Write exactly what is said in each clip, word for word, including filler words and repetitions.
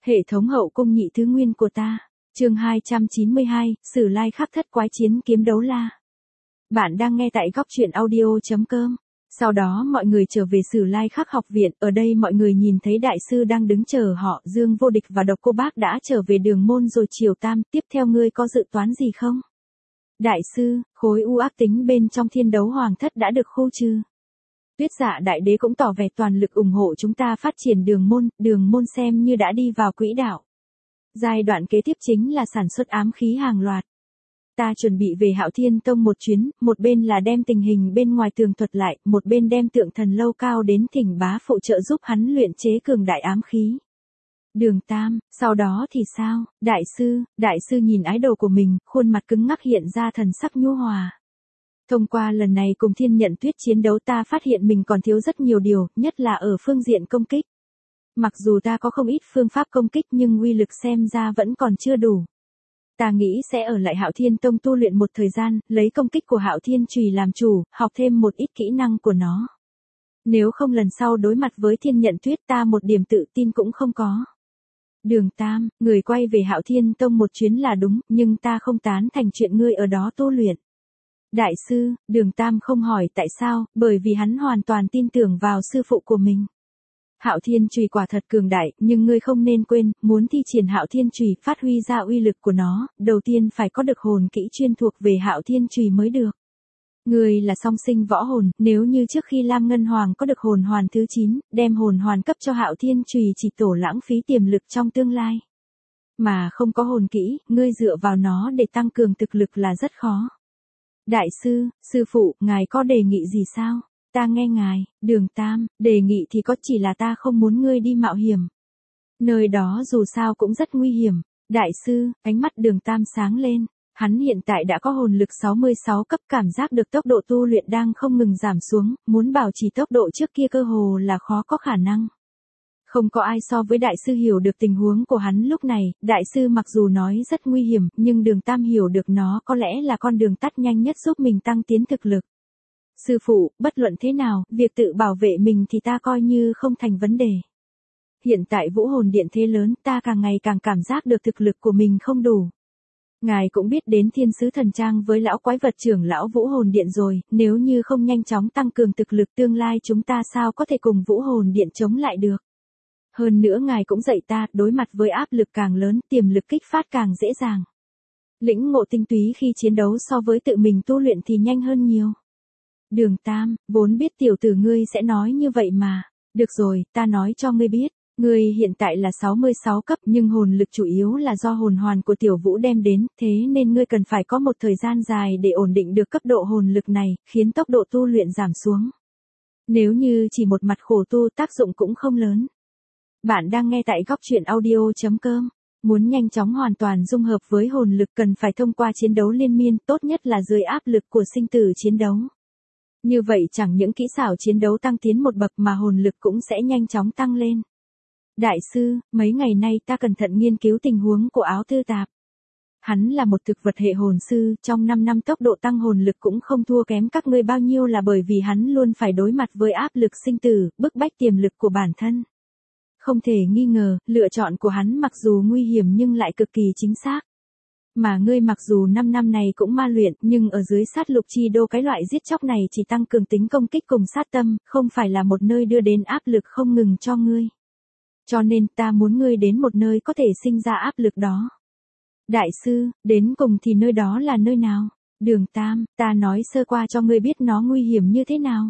Hệ thống hậu cung nhị thứ nguyên của ta. Chương hai trăm chín mươi hai, Sử Lai khắc thất quái chiến kiếm đấu la. Bạn đang nghe tại góc truyện audio chấm com. Sau đó mọi người trở về Sử Lai khắc học viện, ở đây mọi người nhìn thấy đại sư đang đứng chờ họ, Dương Vô Địch và Độc Cô Bác đã trở về đường môn rồi. Triều Tam, tiếp theo ngươi có dự toán gì không? Đại sư, khối u ác tính bên trong Thiên Đấu Hoàng Thất đã được khu trừ. Tuyết Dạ Đại Đế cũng tỏ vẻ toàn lực ủng hộ chúng ta phát triển đường môn, đường môn xem như đã đi vào quỹ đạo. Giai đoạn kế tiếp chính là sản xuất ám khí hàng loạt. Ta chuẩn bị về Hạo Thiên Tông một chuyến, một bên là đem tình hình bên ngoài tường thuật lại, một bên đem Tượng Thần Lâu Cao đến thỉnh bá phụ trợ giúp hắn luyện chế cường đại ám khí. Đường Tam, sau đó thì sao? Đại sư, đại sư nhìn ái đồ của mình, khuôn mặt cứng ngắc hiện ra thần sắc nhu hòa. Thông qua lần này cùng Thiên Nhận Tuyết chiến đấu ta phát hiện mình còn thiếu rất nhiều điều, nhất là ở phương diện công kích. Mặc dù ta có không ít phương pháp công kích nhưng uy lực xem ra vẫn còn chưa đủ. Ta nghĩ sẽ ở lại Hạo Thiên Tông tu luyện một thời gian, lấy công kích của Hạo Thiên Chùy làm chủ, học thêm một ít kỹ năng của nó. Nếu không lần sau đối mặt với Thiên Nhận Tuyết ta một điểm tự tin cũng không có. Đường Tam, người quay về Hạo Thiên Tông một chuyến là đúng, nhưng ta không tán thành chuyện ngươi ở đó tu luyện. Đại sư, Đường Tam không hỏi tại sao, bởi vì hắn hoàn toàn tin tưởng vào sư phụ của mình. Hạo Thiên Chùy quả thật cường đại, nhưng ngươi không nên quên, muốn thi triển Hạo Thiên Chùy phát huy ra uy lực của nó, đầu tiên phải có được hồn kỹ chuyên thuộc về Hạo Thiên Chùy mới được. Ngươi là song sinh võ hồn, nếu như trước khi Lam Ngân Hoàng có được hồn hoàn thứ chín, đem hồn hoàn cấp cho Hạo Thiên Chùy chỉ tổ lãng phí tiềm lực trong tương lai. Mà không có hồn kỹ, ngươi dựa vào nó để tăng cường thực lực là rất khó. Đại sư, sư phụ, ngài có đề nghị gì sao? Ta nghe ngài. Đường Tam, đề nghị thì có, chỉ là ta không muốn ngươi đi mạo hiểm. Nơi đó dù sao cũng rất nguy hiểm. Đại sư, ánh mắt Đường Tam sáng lên. Hắn hiện tại đã có hồn lực sáu mươi sáu cấp, cảm giác được tốc độ tu luyện đang không ngừng giảm xuống, muốn bảo trì tốc độ trước kia cơ hồ là khó có khả năng. Không có ai so với đại sư hiểu được tình huống của hắn lúc này, đại sư mặc dù nói rất nguy hiểm, nhưng Đường Tam hiểu được nó có lẽ là con đường tắt nhanh nhất giúp mình tăng tiến thực lực. Sư phụ, bất luận thế nào, việc tự bảo vệ mình thì ta coi như không thành vấn đề. Hiện tại Vũ Hồn Điện thế lớn, ta càng ngày càng cảm giác được thực lực của mình không đủ. Ngài cũng biết đến Thiên Sứ Thần Trang với lão quái vật trưởng lão Vũ Hồn Điện rồi, nếu như không nhanh chóng tăng cường thực lực tương lai chúng ta sao có thể cùng Vũ Hồn Điện chống lại được. Hơn nữa ngài cũng dạy ta, đối mặt với áp lực càng lớn, tiềm lực kích phát càng dễ dàng. Lĩnh ngộ tinh túy khi chiến đấu so với tự mình tu luyện thì nhanh hơn nhiều. Đường Tam, vốn biết tiểu tử ngươi sẽ nói như vậy mà. Được rồi, ta nói cho ngươi biết. Ngươi hiện tại là sáu mươi sáu cấp nhưng hồn lực chủ yếu là do hồn hoàn của tiểu vũ đem đến, thế nên ngươi cần phải có một thời gian dài để ổn định được cấp độ hồn lực này, khiến tốc độ tu luyện giảm xuống. Nếu như chỉ một mặt khổ tu tác dụng cũng không lớn. Bạn đang nghe tại góc truyện audio chấm com. Muốn nhanh chóng hoàn toàn dung hợp với hồn lực cần phải thông qua chiến đấu liên miên, tốt nhất là dưới áp lực của sinh tử chiến đấu. Như vậy chẳng những kỹ xảo chiến đấu tăng tiến một bậc mà hồn lực cũng sẽ nhanh chóng tăng lên. Đại sư, mấy ngày nay ta cẩn thận nghiên cứu tình huống của Áo Tư Tạp. Hắn là một thực vật hệ hồn sư, trong năm năm tốc độ tăng hồn lực cũng không thua kém các ngươi bao nhiêu là bởi vì hắn luôn phải đối mặt với áp lực sinh tử, bức bách tiềm lực của bản thân. Không thể nghi ngờ, lựa chọn của hắn mặc dù nguy hiểm nhưng lại cực kỳ chính xác. Mà ngươi mặc dù năm năm này cũng ma luyện, nhưng ở dưới sát lục chi đô cái loại giết chóc này chỉ tăng cường tính công kích cùng sát tâm, không phải là một nơi đưa đến áp lực không ngừng cho ngươi. Cho nên ta muốn ngươi đến một nơi có thể sinh ra áp lực đó. Đại sư, đến cùng thì nơi đó là nơi nào? Đường Tam, ta nói sơ qua cho ngươi biết nó nguy hiểm như thế nào.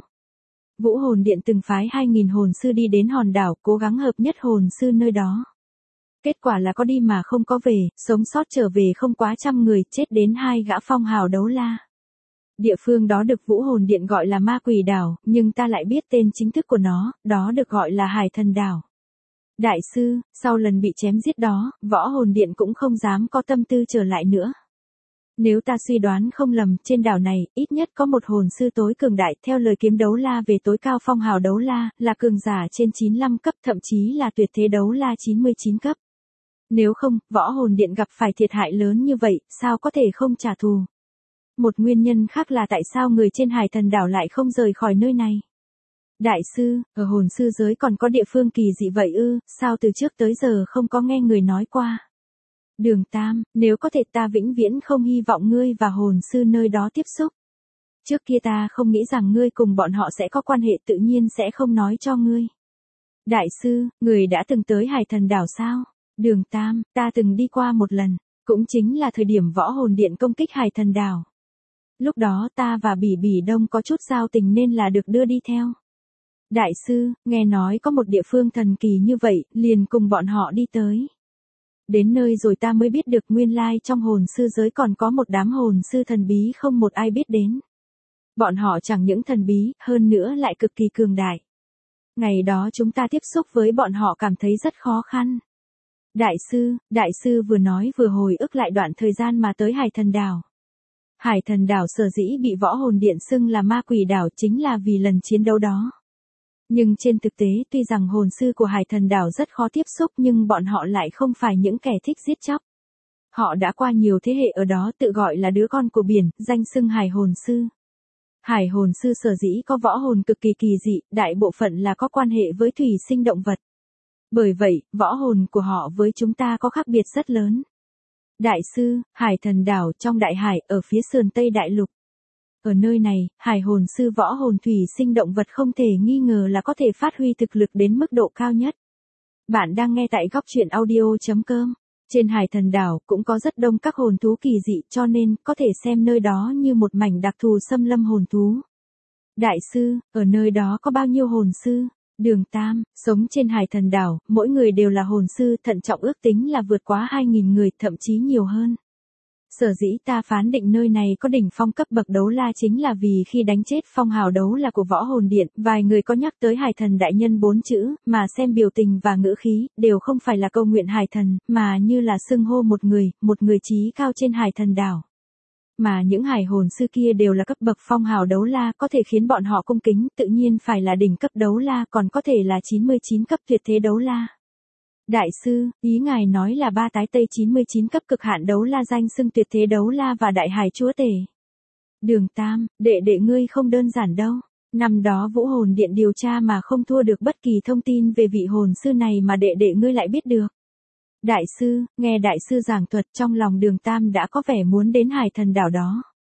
Vũ Hồn Điện từng phái hai nghìn hồn sư đi đến hòn đảo, cố gắng hợp nhất hồn sư nơi đó. Kết quả là có đi mà không có về, sống sót trở về không quá trăm người, chết đến hai gã phong hào đấu la. Địa phương đó được Vũ Hồn Điện gọi là Ma Quỷ Đảo, nhưng ta lại biết tên chính thức của nó, đó được gọi là Hải Thần Đảo. Đại sư, sau lần bị chém giết đó, Võ Hồn Điện cũng không dám có tâm tư trở lại nữa. Nếu ta suy đoán không lầm, trên đảo này, ít nhất có một hồn sư tối cường đại, theo lời kiếm đấu la về tối cao phong hào đấu la, là cường giả trên chín mươi lăm cấp, thậm chí là tuyệt thế đấu la chín mươi chín cấp. Nếu không, Võ Hồn Điện gặp phải thiệt hại lớn như vậy, sao có thể không trả thù? Một nguyên nhân khác là tại sao người trên Hải Thần Đảo lại không rời khỏi nơi này. Đại sư, ở hồn sư giới còn có địa phương kỳ dị vậy ư, sao từ trước tới giờ không có nghe người nói qua. Đường Tam, nếu có thể ta vĩnh viễn không hy vọng ngươi và hồn sư nơi đó tiếp xúc. Trước kia ta không nghĩ rằng ngươi cùng bọn họ sẽ có quan hệ, tự nhiên sẽ không nói cho ngươi. Đại sư, người đã từng tới Hải Thần Đảo sao? Đường Tam, ta từng đi qua một lần, cũng chính là thời điểm võ hồn điện công kích Hải Thần Đảo. Lúc đó ta và Bỉ Bỉ Đông có chút giao tình nên là được đưa đi theo. Đại sư, nghe nói có một địa phương thần kỳ như vậy, liền cùng bọn họ đi tới. Đến nơi rồi ta mới biết được nguyên lai trong hồn sư giới còn có một đám hồn sư thần bí không một ai biết đến. Bọn họ chẳng những thần bí, hơn nữa lại cực kỳ cường đại. Ngày đó chúng ta tiếp xúc với bọn họ cảm thấy rất khó khăn. Đại sư, đại sư vừa nói vừa hồi ức lại đoạn thời gian mà tới Hải Thần Đảo. Hải Thần Đảo sở dĩ bị võ hồn điện xưng là ma quỷ đảo chính là vì lần chiến đấu đó. Nhưng trên thực tế tuy rằng hồn sư của Hải Thần Đảo rất khó tiếp xúc nhưng bọn họ lại không phải những kẻ thích giết chóc. Họ đã qua nhiều thế hệ ở đó tự gọi là đứa con của biển, danh xưng Hải Hồn Sư. Hải Hồn Sư sở dĩ có võ hồn cực kỳ kỳ dị, đại bộ phận là có quan hệ với thủy sinh động vật. Bởi vậy, võ hồn của họ với chúng ta có khác biệt rất lớn. Đại sư, Hải Thần Đảo trong đại hải ở phía sườn Tây Đại Lục. Ở nơi này, Hải Hồn Sư võ hồn thủy sinh động vật không thể nghi ngờ là có thể phát huy thực lực đến mức độ cao nhất. Bạn đang nghe tại góc truyện audio chấm com. Trên Hải Thần Đảo cũng có rất đông các hồn thú kỳ dị cho nên có thể xem nơi đó như một mảnh đặc thù xâm lâm hồn thú. Đại sư, ở nơi đó có bao nhiêu hồn sư? Đường Tam, sống trên Hải Thần Đảo, mỗi người đều là hồn sư, thận trọng ước tính là vượt quá hai nghìn người, thậm chí nhiều hơn. Sở dĩ ta phán định nơi này có đỉnh phong cấp bậc đấu la chính là vì khi đánh chết phong hào đấu la của võ hồn điện, vài người có nhắc tới Hải Thần đại nhân bốn chữ, mà xem biểu tình và ngữ khí, đều không phải là câu nguyện Hải Thần, mà như là xưng hô một người, một người trí cao trên Hải Thần đảo. Mà những hải hồn sư kia đều là cấp bậc phong hào đấu la, có thể khiến bọn họ cung kính, tự nhiên phải là đỉnh cấp đấu la, còn có thể là chín mươi chín cấp tuyệt thế đấu la. Đại sư, ý ngài nói là ba tái tây chín mươi chín cấp cực hạn đấu la danh xưng tuyệt thế đấu la và đại hải chúa tể. Đường Tam, đệ đệ ngươi không đơn giản đâu. Năm đó Vũ Hồn Điện điều tra mà không thua được bất kỳ thông tin về vị hồn sư này mà đệ đệ ngươi lại biết được. Đại sư, nghe đại sư giảng thuật trong lòng Đường Tam đã có vẻ muốn đến Hải Thần đảo đó.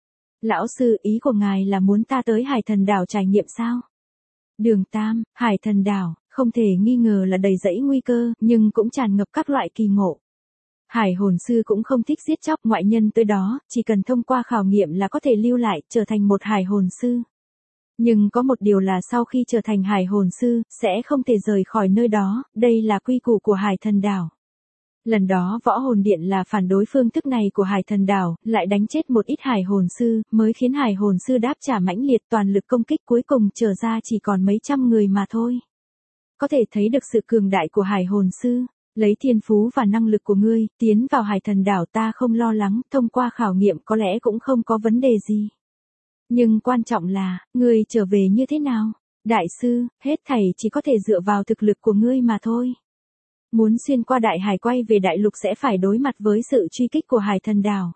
Lão sư, ý của ngài là muốn ta tới Hải Thần đảo trải nghiệm sao? Đường Tam, Hải Thần đảo, không thể nghi ngờ là đầy rẫy nguy cơ, nhưng cũng tràn ngập các loại kỳ ngộ. Hải hồn sư cũng không thích giết chóc ngoại nhân tới đó, chỉ cần thông qua khảo nghiệm là có thể lưu lại, trở thành một hải hồn sư. Nhưng có một điều là sau khi trở thành hải hồn sư, sẽ không thể rời khỏi nơi đó, đây là quy củ của Hải Thần đảo. Lần đó võ hồn điện là phản đối phương thức này của Hải Thần đảo, lại đánh chết một ít hải hồn sư, mới khiến hải hồn sư đáp trả mãnh liệt, toàn lực công kích, cuối cùng trở ra chỉ còn mấy trăm người mà thôi. Có thể thấy được sự cường đại của hải hồn sư, lấy thiên phú và năng lực của ngươi, tiến vào Hải Thần đảo ta không lo lắng, thông qua khảo nghiệm có lẽ cũng không có vấn đề gì. Nhưng quan trọng là, ngươi trở về như thế nào? Đại sư, hết thảy chỉ có thể dựa vào thực lực của ngươi mà thôi. Muốn xuyên qua đại hải quay về đại lục sẽ phải đối mặt với sự truy kích của Hải Thần đảo.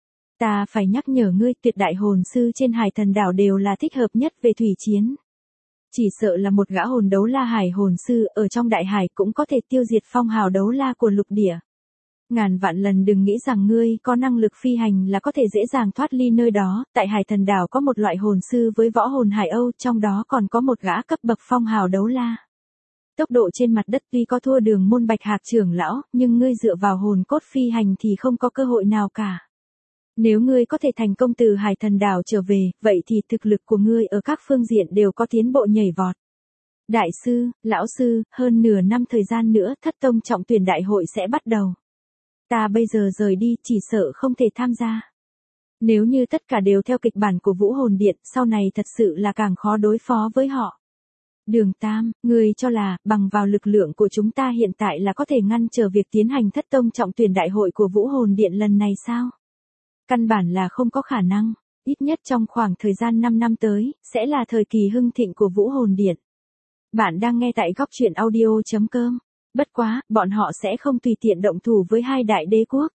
Ta phải nhắc nhở ngươi, tuyệt đại hồn sư trên Hải Thần đảo đều là thích hợp nhất về thủy chiến. Chỉ sợ là một gã hồn đấu la hải hồn sư ở trong đại hải cũng có thể tiêu diệt phong hào đấu la của lục địa. Ngàn vạn lần đừng nghĩ rằng ngươi có năng lực phi hành là có thể dễ dàng thoát ly nơi đó, tại Hải Thần đảo có một loại hồn sư với võ hồn Hải Âu, trong đó còn có một gã cấp bậc phong hào đấu la. Tốc độ trên mặt đất tuy có thua Đường Môn Bạch Hạc trưởng lão, nhưng ngươi dựa vào hồn cốt phi hành thì không có cơ hội nào cả. Nếu ngươi có thể thành công từ Hải Thần đảo trở về, vậy thì thực lực của ngươi ở các phương diện đều có tiến bộ nhảy vọt. Đại sư, lão sư, hơn nửa năm thời gian nữa thất tông trọng tuyển đại hội sẽ bắt đầu. Ta bây giờ rời đi chỉ sợ không thể tham gia. Nếu như tất cả đều theo kịch bản của Vũ Hồn Điện, sau này thật sự là càng khó đối phó với họ. Đường Tam, ngươi cho là, bằng vào lực lượng của chúng ta hiện tại là có thể ngăn trở việc tiến hành thất tông trọng tuyển đại hội của Vũ Hồn Điện lần này sao? Căn bản là không có khả năng, ít nhất trong khoảng thời gian năm năm tới, sẽ là thời kỳ hưng thịnh của Vũ Hồn Điện. Bạn đang nghe tại góc truyện audio chấm com. Bất quá, bọn họ sẽ không tùy tiện động thủ với hai đại đế quốc.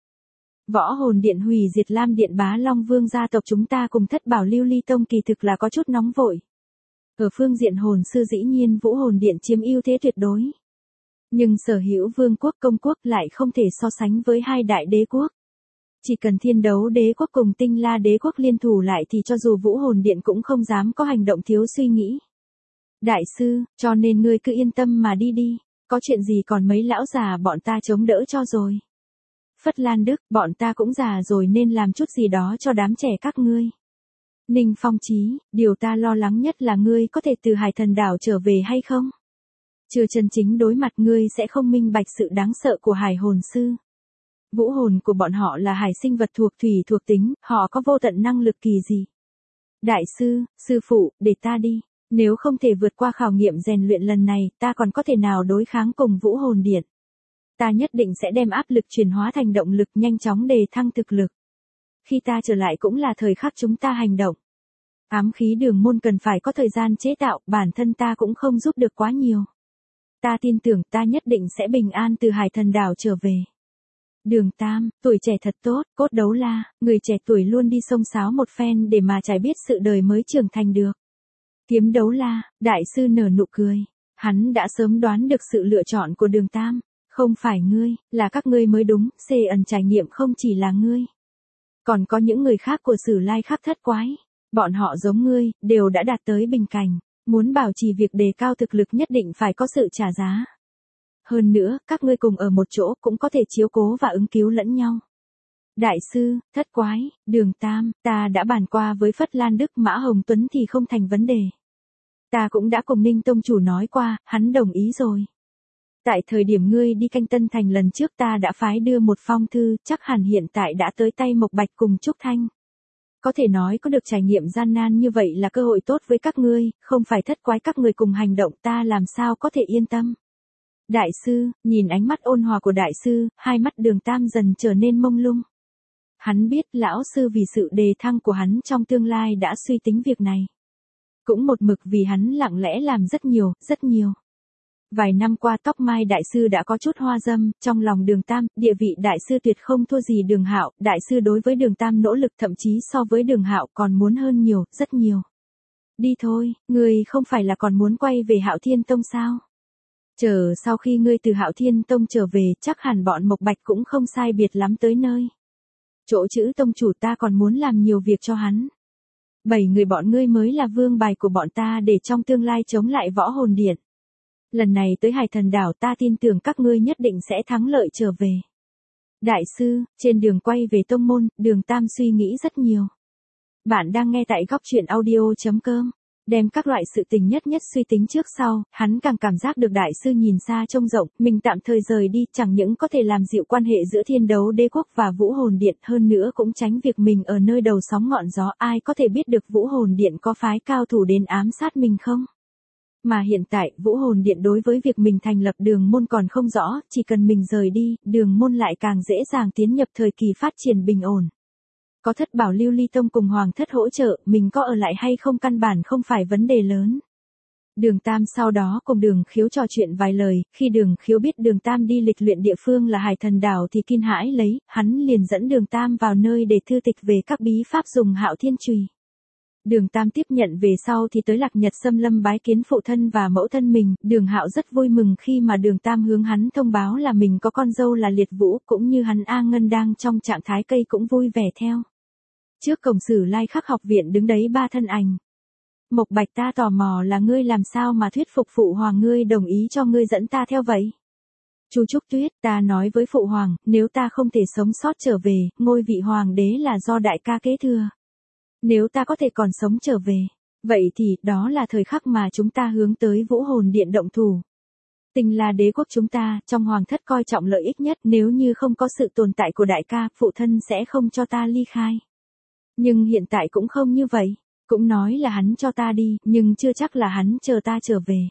Võ Hồn Điện hủy diệt Lam Điện Bá Long Vương gia tộc chúng ta cùng Thất Bảo Lưu Ly Tông kỳ thực là có chút nóng vội. Ở phương diện hồn sư dĩ nhiên Vũ Hồn Điện chiếm ưu thế tuyệt đối. Nhưng sở hữu vương quốc công quốc lại không thể so sánh với hai đại đế quốc. Chỉ cần Thiên Đấu Đế quốc cùng Tinh La Đế quốc liên thủ lại thì cho dù Vũ Hồn Điện cũng không dám có hành động thiếu suy nghĩ. Đại sư, cho nên ngươi cứ yên tâm mà đi đi, có chuyện gì còn mấy lão già bọn ta chống đỡ cho rồi. Phất Lan Đức, bọn ta cũng già rồi nên làm chút gì đó cho đám trẻ các ngươi. Ninh Phong Chí, điều ta lo lắng nhất là ngươi có thể từ Hải Thần Đảo trở về hay không? Chưa chân chính đối mặt ngươi sẽ không minh bạch sự đáng sợ của hải hồn sư. Vũ hồn của bọn họ là hải sinh vật thuộc thủy thuộc tính, họ có vô tận năng lực kỳ gì. Đại sư, sư phụ, để ta đi. Nếu không thể vượt qua khảo nghiệm rèn luyện lần này, ta còn có thể nào đối kháng cùng Vũ Hồn Điện. Ta nhất định sẽ đem áp lực chuyển hóa thành động lực nhanh chóng đề thăng thực lực. Khi ta trở lại cũng là thời khắc chúng ta hành động. Ám khí đường môn cần phải có thời gian chế tạo, bản thân ta cũng không giúp được quá nhiều. Ta tin tưởng ta nhất định sẽ bình an từ Hải Thần Đảo trở về. Đường Tam, tuổi trẻ thật tốt, Cốt Đấu La, người trẻ tuổi luôn đi xông xáo một phen để mà trải biết sự đời mới trưởng thành được. Kiếm Đấu La, đại sư nở nụ cười. Hắn đã sớm đoán được sự lựa chọn của Đường Tam. Không phải ngươi, là các ngươi mới đúng, xê ẩn trải nghiệm không chỉ là ngươi. Còn có những người khác của Sử Lai Khắc Thất Quái. Bọn họ giống ngươi, đều đã đạt tới bình cảnh. Muốn bảo trì việc đề cao thực lực nhất định phải có sự trả giá. Hơn nữa, các ngươi cùng ở một chỗ cũng có thể chiếu cố và ứng cứu lẫn nhau. Đại sư, Thất Quái, Đường Tam, ta đã bàn qua với Phất Lan Đức Mã Hồng Tuấn thì không thành vấn đề. Ta cũng đã cùng Ninh Tông Chủ nói qua, hắn đồng ý rồi. Tại thời điểm ngươi đi canh Tân Thành lần trước ta đã phái đưa một phong thư, chắc hẳn hiện tại đã tới tay Mộc Bạch cùng Trúc Thanh. Có thể nói có được trải nghiệm gian nan như vậy là cơ hội tốt với các ngươi, không phải Thất Quái các người cùng hành động ta làm sao có thể yên tâm. Đại sư, nhìn ánh mắt ôn hòa của đại sư, hai mắt Đường Tam dần trở nên mông lung. Hắn biết lão sư vì sự đề thăng của hắn trong tương lai đã suy tính việc này. Cũng một mực vì hắn lặng lẽ làm rất nhiều, rất nhiều. Vài năm qua Tóc Mai đại sư đã có chút hoa dâm, trong lòng Đường Tam, địa vị đại sư tuyệt không thua gì Đường Hạo, đại sư đối với Đường Tam nỗ lực thậm chí so với Đường Hạo còn muốn hơn nhiều, rất nhiều. Đi thôi, ngươi không phải là còn muốn quay về Hạo Thiên Tông sao? Chờ sau khi ngươi từ Hạo Thiên Tông trở về, chắc hẳn bọn Mộc Bạch cũng không sai biệt lắm tới nơi. Chỗ chữ tông chủ ta còn muốn làm nhiều việc cho hắn. Bảy người bọn ngươi mới là vương bài của bọn ta để trong tương lai chống lại Võ Hồn Điện. Lần này tới Hải Thần Đảo ta tin tưởng các ngươi nhất định sẽ thắng lợi trở về. Đại sư, trên đường quay về tông môn, Đường Tam suy nghĩ rất nhiều. Bạn đang nghe tại góc truyện audio chấm com. Đem các loại sự tình nhất nhất suy tính trước sau, hắn càng cảm giác được đại sư nhìn xa trông rộng, mình tạm thời rời đi, chẳng những có thể làm dịu quan hệ giữa Thiên Đấu Đế quốc và Vũ Hồn Điện, hơn nữa cũng tránh việc mình ở nơi đầu sóng ngọn gió, ai có thể biết được Vũ Hồn Điện có phái cao thủ đến ám sát mình không? Mà hiện tại, Vũ Hồn Điện đối với việc mình thành lập đường môn còn không rõ, chỉ cần mình rời đi, đường môn lại càng dễ dàng tiến nhập thời kỳ phát triển bình ổn. Có Thất Bảo Lưu Ly Tông cùng Hoàng Thất hỗ trợ, mình có ở lại hay không căn bản không phải vấn đề lớn. Đường Tam sau đó cùng Đường Khiếu trò chuyện vài lời, khi Đường Khiếu biết Đường Tam đi lịch luyện địa phương là Hải Thần Đảo thì kinh hãi lấy, hắn liền dẫn Đường Tam vào nơi để thư tịch về các bí pháp dùng Hạo Thiên Chùy. Đường Tam tiếp nhận về sau thì tới Lạc Nhật Xâm Lâm bái kiến phụ thân và mẫu thân mình, Đường Hạo rất vui mừng khi mà Đường Tam hướng hắn thông báo là mình có con dâu là Liệt Vũ, cũng như hắn A Ngân đang trong trạng thái cây cũng vui vẻ theo. Trước cổng Sử Lai Khắc học viện đứng đấy ba thân ảnh. Mộc Bạch, ta tò mò là ngươi làm sao mà thuyết phục phụ hoàng ngươi đồng ý cho ngươi dẫn ta theo vậy? Chu Trúc Tuyết, ta nói với phụ hoàng, nếu ta không thể sống sót trở về, ngôi vị hoàng đế là do đại ca kế thừa. Nếu ta có thể còn sống trở về, vậy thì đó là thời khắc mà chúng ta hướng tới Vũ Hồn Điện động thủ. Tinh La Đế quốc chúng ta, trong Hoàng Thất coi trọng lợi ích nhất, nếu như không có sự tồn tại của đại ca, phụ thân sẽ không cho ta ly khai. Nhưng hiện tại cũng không như vậy, cũng nói là hắn cho ta đi, nhưng chưa chắc là hắn chờ ta trở về.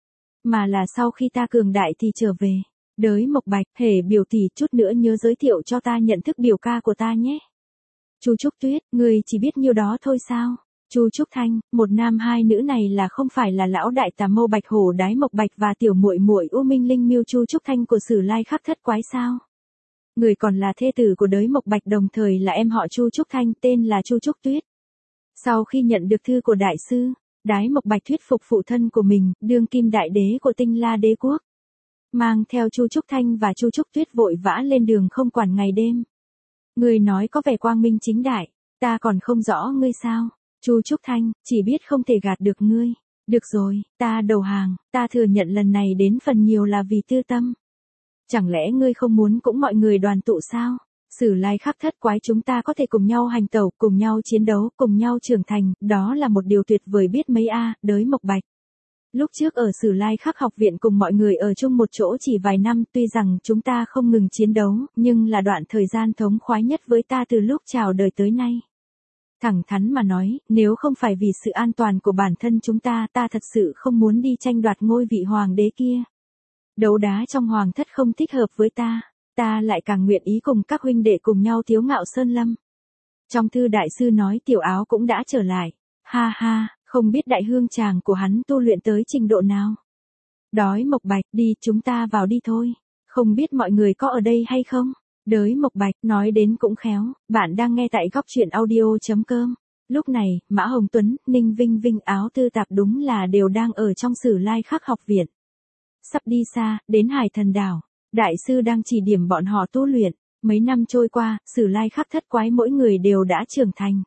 Mà là sau khi ta cường đại thì trở về. Đới Mộc Bạch, hề biểu tỷ, chút nữa nhớ giới thiệu cho ta nhận thức biểu ca của ta nhé. Chu Trúc Tuyết, ngươi chỉ biết nhiêu đó thôi sao? Chu Trúc Thanh, một nam hai nữ này là không phải là lão đại tà mâu Bạch Hổ Đái Mộc Bạch và tiểu muội muội U Minh Linh Miêu Chu Trúc Thanh của Sử Lai Khắc Thất Quái sao? Người còn là thê tử của Đới Mộc Bạch đồng thời là em họ Chu Trúc Thanh, tên là Chu Trúc Tuyết. Sau khi nhận được thư của đại sư, Đái Mộc Bạch thuyết phục phụ thân của mình, đương kim đại đế của Tinh La đế quốc. Mang theo Chu Trúc Thanh và Chu Trúc Tuyết vội vã lên đường không quản ngày đêm. Ngươi nói có vẻ quang minh chính đại, ta còn không rõ ngươi sao? Chu Trúc Thanh, chỉ biết không thể gạt được ngươi. Được rồi, ta đầu hàng, ta thừa nhận lần này đến phần nhiều là vì tư tâm. Chẳng lẽ ngươi không muốn cũng mọi người đoàn tụ sao? Sử Lai Khắc Thất Quái chúng ta có thể cùng nhau hành tẩu, cùng nhau chiến đấu, cùng nhau trưởng thành, đó là một điều tuyệt vời biết mấy a, Đới Mộc Bạch. Lúc trước ở Sử Lai Khắc học viện cùng mọi người ở chung một chỗ chỉ vài năm, tuy rằng chúng ta không ngừng chiến đấu, nhưng là đoạn thời gian thống khoái nhất với ta từ lúc chào đời tới nay. Thẳng thắn mà nói, nếu không phải vì sự an toàn của bản thân chúng ta, ta thật sự không muốn đi tranh đoạt ngôi vị hoàng đế kia. Đấu đá trong hoàng thất không thích hợp với ta, ta lại càng nguyện ý cùng các huynh đệ cùng nhau tiếu ngạo sơn lâm. Trong thư đại sư nói Tiểu Áo cũng đã trở lại, ha ha, không biết đại hương chàng của hắn tu luyện tới trình độ nào. Đói Mộc Bạch, đi chúng ta vào đi thôi, không biết mọi người có ở đây hay không? Đới Mộc Bạch, nói đến cũng khéo, bạn đang nghe tại góc truyện audio.com. Lúc này, Mã Hồng Tuấn, Ninh Vinh Vinh Áo Tư Tạp đúng là đều đang ở trong Sử Lai Khắc học viện. Sắp đi xa, đến Hải Thần Đảo, đại sư đang chỉ điểm bọn họ tu luyện. Mấy năm trôi qua, Sử Lai Khắc Thất Quái mỗi người đều đã trưởng thành.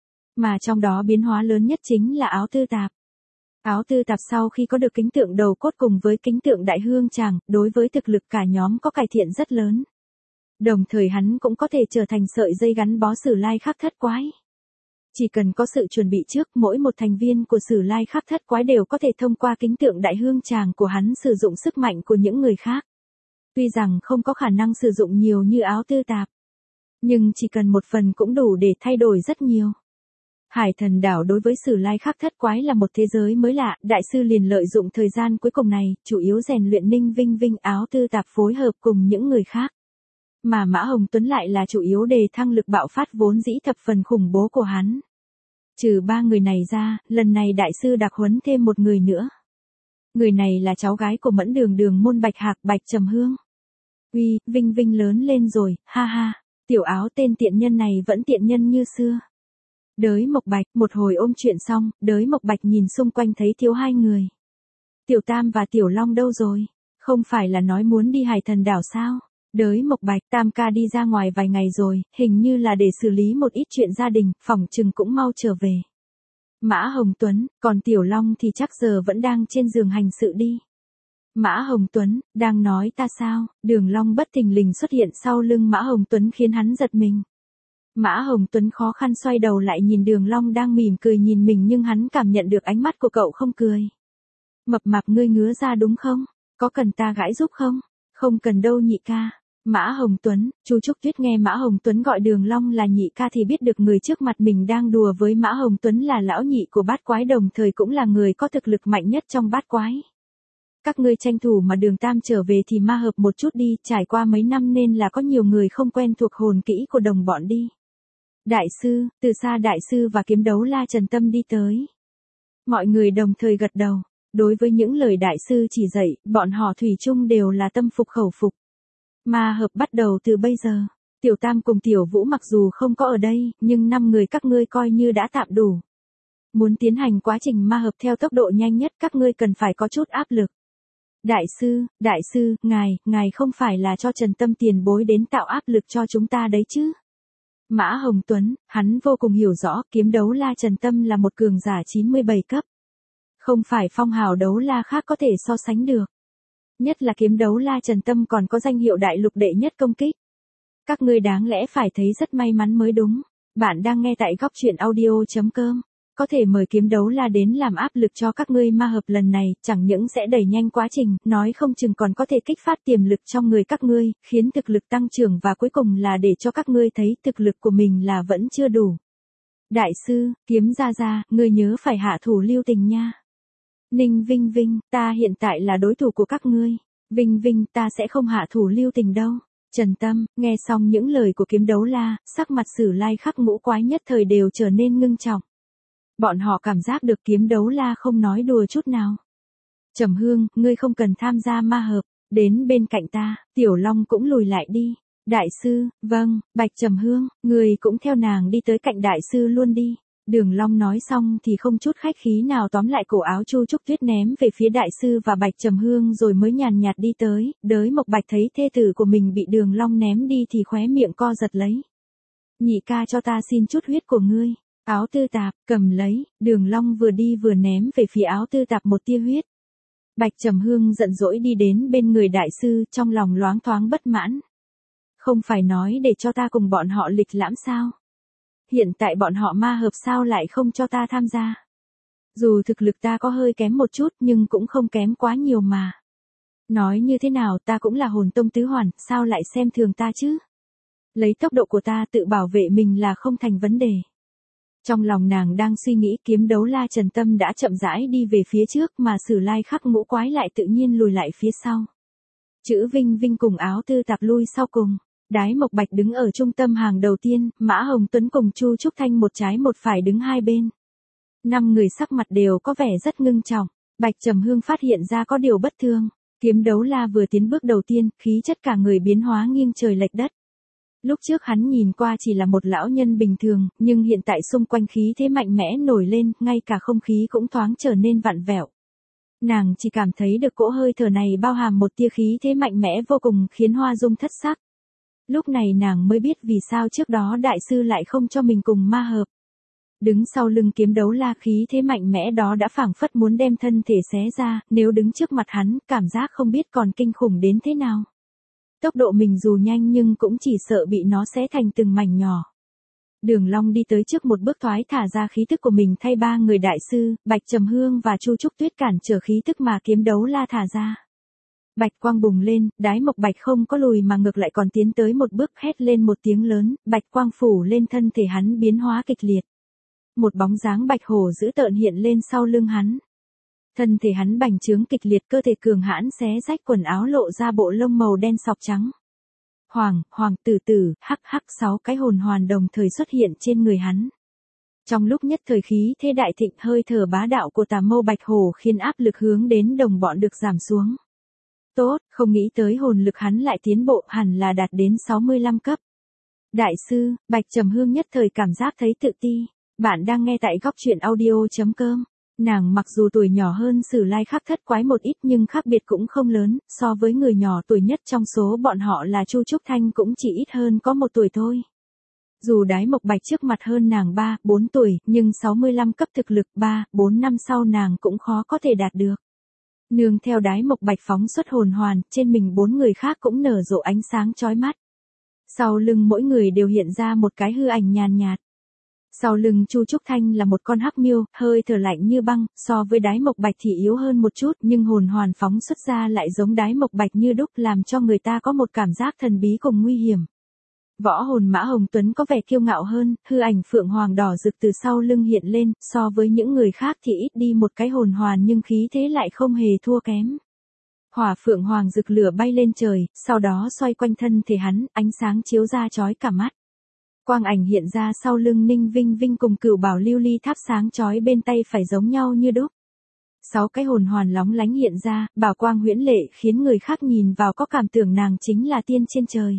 Mà trong đó biến hóa lớn nhất chính là Áo Tư Tạp. Áo Tư Tạp sau khi có được kính tượng đầu cốt cùng với kính tượng đại hương chàng, đối với thực lực cả nhóm có cải thiện rất lớn. Đồng thời hắn cũng có thể trở thành sợi dây gắn bó Sử Lai Khắc Thất Quái. Chỉ cần có sự chuẩn bị trước, mỗi một thành viên của Sử Lai Khắc Thất Quái đều có thể thông qua kính tượng đại hương chàng của hắn sử dụng sức mạnh của những người khác. Tuy rằng không có khả năng sử dụng nhiều như Áo Tư Tạp, nhưng chỉ cần một phần cũng đủ để thay đổi rất nhiều. Hải Thần Đảo đối với Sử Lai Khắc Thất Quái là một thế giới mới lạ, đại sư liền lợi dụng thời gian cuối cùng này, chủ yếu rèn luyện Ninh Vinh Vinh Áo Tư Tạp phối hợp cùng những người khác. Mà Mã Hồng Tuấn lại là chủ yếu đề thăng lực bạo phát vốn dĩ thập phần khủng bố của hắn. Trừ ba người này ra, lần này đại sư đặc huấn thêm một người nữa. Người này là cháu gái của Mẫn Đường Đường môn Bạch Hạc Bạch Trầm Hương. Uy, Vinh Vinh lớn lên rồi, ha ha, Tiểu Áo tên tiện nhân này vẫn tiện nhân như xưa. Đới Mộc Bạch, một hồi ôm chuyện xong, Đới Mộc Bạch nhìn xung quanh thấy thiếu hai người. Tiểu Tam và Tiểu Long đâu rồi? Không phải là nói muốn đi Hải Thần Đảo sao? Đới Mộc Bạch, Tam ca đi ra ngoài vài ngày rồi, hình như là để xử lý một ít chuyện gia đình, phỏng chừng cũng mau trở về. Mã Hồng Tuấn, còn Tiểu Long thì chắc giờ vẫn đang trên giường hành sự đi. Mã Hồng Tuấn, đang nói ta sao? Đường Long bất thình lình xuất hiện sau lưng Mã Hồng Tuấn khiến hắn giật mình. Mã Hồng Tuấn khó khăn xoay đầu lại nhìn Đường Long đang mỉm cười nhìn mình nhưng hắn cảm nhận được ánh mắt của cậu không cười. Mập mạp ngươi ngứa ra đúng không? Có cần ta gãi giúp không? Không cần đâu nhị ca. Mã Hồng Tuấn, Chu Trúc Tuyết nghe Mã Hồng Tuấn gọi Đường Long là nhị ca thì biết được người trước mặt mình đang đùa với Mã Hồng Tuấn là lão nhị của bát quái đồng thời cũng là người có thực lực mạnh nhất trong bát quái. Các ngươi tranh thủ mà Đường Tam trở về thì ma hợp một chút đi, trải qua mấy năm nên là có nhiều người không quen thuộc hồn kỹ của đồng bọn đi. Đại sư, từ xa đại sư và kiếm đấu la Trần Tâm đi tới. Mọi người đồng thời gật đầu, đối với những lời đại sư chỉ dạy, bọn họ thủy chung đều là tâm phục khẩu phục. Ma hợp bắt đầu từ bây giờ, Tiểu Tam cùng Tiểu Vũ mặc dù không có ở đây, nhưng năm người các ngươi coi như đã tạm đủ. Muốn tiến hành quá trình ma hợp theo tốc độ nhanh nhất các ngươi cần phải có chút áp lực. Đại sư, đại sư, ngài, ngài không phải là cho Trần Tâm tiền bối đến tạo áp lực cho chúng ta đấy chứ? Mã Hồng Tuấn, hắn vô cùng hiểu rõ, kiếm đấu la Trần Tâm là một cường giả chín mươi bảy cấp. Không phải phong hào đấu la khác có thể so sánh được. Nhất là kiếm đấu la Trần Tâm còn có danh hiệu đại lục đệ nhất công kích. Các ngươi đáng lẽ phải thấy rất may mắn mới đúng. Bạn đang nghe tại góc truyện audio.com. Có thể mời kiếm đấu la đến làm áp lực cho các ngươi ma hợp lần này, chẳng những sẽ đẩy nhanh quá trình, nói không chừng còn có thể kích phát tiềm lực trong người các ngươi, khiến thực lực tăng trưởng và cuối cùng là để cho các ngươi thấy thực lực của mình là vẫn chưa đủ. Đại sư, kiếm ra ra, ngươi nhớ phải hạ thủ lưu tình nha. Ninh Vinh Vinh, ta hiện tại là đối thủ của các ngươi. Vinh Vinh, ta sẽ không hạ thủ lưu tình đâu. Trần Tâm, nghe xong những lời của kiếm đấu la, sắc mặt Sử Lai Khắc ngũ quái nhất thời đều trở nên ngưng trọng. Bọn họ cảm giác được kiếm đấu la không nói đùa chút nào. Trầm Hương, ngươi không cần tham gia ma hợp, đến bên cạnh ta, Tiểu Long cũng lùi lại đi. Đại sư, vâng, Bạch Trầm Hương, ngươi cũng theo nàng đi tới cạnh đại sư luôn đi. Đường Long nói xong thì không chút khách khí nào tóm lại cổ áo Chu Trúc Tuyết ném về phía đại sư và Bạch Trầm Hương rồi mới nhàn nhạt đi tới, Đới Mộc Bạch thấy thê tử của mình bị Đường Long ném đi thì khóe miệng co giật lấy. Nhị ca cho ta xin chút huyết của ngươi, áo tư tạp, cầm lấy, Đường Long vừa đi vừa ném về phía áo tư tạp một tia huyết. Bạch Trầm Hương giận dỗi đi đến bên người đại sư trong lòng loáng thoáng bất mãn. Không phải nói để cho ta cùng bọn họ lịch lãm sao? Hiện tại bọn họ ma hợp sao lại không cho ta tham gia? Dù thực lực ta có hơi kém một chút nhưng cũng không kém quá nhiều mà. Nói như thế nào ta cũng là hồn tông tứ hoàn, sao lại xem thường ta chứ? Lấy tốc độ của ta tự bảo vệ mình là không thành vấn đề. Trong lòng nàng đang suy nghĩ kiếm đấu la Trần Tâm đã chậm rãi đi về phía trước mà Sử Lai Khắc ngũ quái lại tự nhiên lùi lại phía sau. Chữ Vinh Vinh cùng áo tư tạp lui sau cùng. Đái Mộc Bạch đứng ở trung tâm hàng đầu tiên, Mã Hồng Tuấn cùng Chu Trúc Thanh một trái một phải đứng hai bên. Năm người sắc mặt đều có vẻ rất ngưng trọng. Bạch Trầm Hương phát hiện ra có điều bất thường. Kiếm đấu la vừa tiến bước đầu tiên, khí chất cả người biến hóa nghiêng trời lệch đất. Lúc trước hắn nhìn qua chỉ là một lão nhân bình thường, nhưng hiện tại xung quanh khí thế mạnh mẽ nổi lên, ngay cả không khí cũng thoáng trở nên vặn vẹo. Nàng chỉ cảm thấy được cỗ hơi thở này bao hàm một tia khí thế mạnh mẽ vô cùng khiến Hoa Dung thất sắc. Lúc này nàng mới biết vì sao trước đó đại sư lại không cho mình cùng ma hợp. Đứng sau lưng kiếm đấu la khí thế mạnh mẽ đó đã phảng phất muốn đem thân thể xé ra, nếu đứng trước mặt hắn, cảm giác không biết còn kinh khủng đến thế nào. Tốc độ mình dù nhanh nhưng cũng chỉ sợ bị nó xé thành từng mảnh nhỏ. Đường Long đi tới trước một bước thoái thả ra khí tức của mình thay ba người đại sư, Bạch Trầm Hương và Chu Trúc Tuyết cản trở khí tức mà kiếm đấu la thả ra. Bạch quang bùng lên, Đái Mộc Bạch không có lùi mà ngược lại còn tiến tới một bước hét lên một tiếng lớn, bạch quang phủ lên thân thể hắn biến hóa kịch liệt. Một bóng dáng bạch hổ dữ tợn hiện lên sau lưng hắn. Thân thể hắn bành trướng kịch liệt cơ thể cường hãn xé rách quần áo lộ ra bộ lông màu đen sọc trắng. Hoàng, hoàng, tử tử, hắc hắc sáu cái hồn hoàn đồng thời xuất hiện trên người hắn. Trong lúc nhất thời khí thế đại thịnh hơi thở bá đạo của tà mâu bạch hổ khiến áp lực hướng đến đồng bọn được giảm xuống. Tốt, không nghĩ tới hồn lực hắn lại tiến bộ hẳn là đạt đến sáu mươi lăm cấp. Đại sư, Bạch Trầm Hương nhất thời cảm giác thấy tự ti. Bạn đang nghe tại góc truyện audio chấm com. Nàng mặc dù tuổi nhỏ hơn Sử Lai Khắc thất quái một ít nhưng khác biệt cũng không lớn, so với người nhỏ tuổi nhất trong số bọn họ là Chu Trúc Thanh cũng chỉ ít hơn có một tuổi thôi. Dù Đái Mộc Bạch trước mặt hơn nàng ba, bốn tuổi, nhưng sáu mươi lăm cấp thực lực ba, bốn năm sau nàng cũng khó có thể đạt được. Nương theo Đái Mộc Bạch phóng xuất hồn hoàn, trên mình bốn người khác cũng nở rộ ánh sáng chói mắt. Sau lưng mỗi người đều hiện ra một cái hư ảnh nhàn nhạt. Sau lưng Chu Trúc Thanh là một con hắc miêu, hơi thở lạnh như băng, so với Đái Mộc Bạch thì yếu hơn một chút, nhưng hồn hoàn phóng xuất ra lại giống Đái Mộc Bạch như đúc làm cho người ta có một cảm giác thần bí cùng nguy hiểm. Võ hồn Mã Hồng Tuấn có vẻ kiêu ngạo hơn, hư ảnh phượng hoàng đỏ rực từ sau lưng hiện lên, so với những người khác thì ít đi một cái hồn hoàn nhưng khí thế lại không hề thua kém. Hỏa phượng hoàng rực lửa bay lên trời, sau đó xoay quanh thân thể hắn, ánh sáng chiếu ra chói cả mắt. Quang ảnh hiện ra sau lưng Ninh Vinh Vinh cùng Cửu Bảo Lưu Ly tháp sáng chói bên tay phải giống nhau như đúc. Sáu cái hồn hoàn lóng lánh hiện ra, bảo quang huyễn lệ khiến người khác nhìn vào có cảm tưởng nàng chính là tiên trên trời.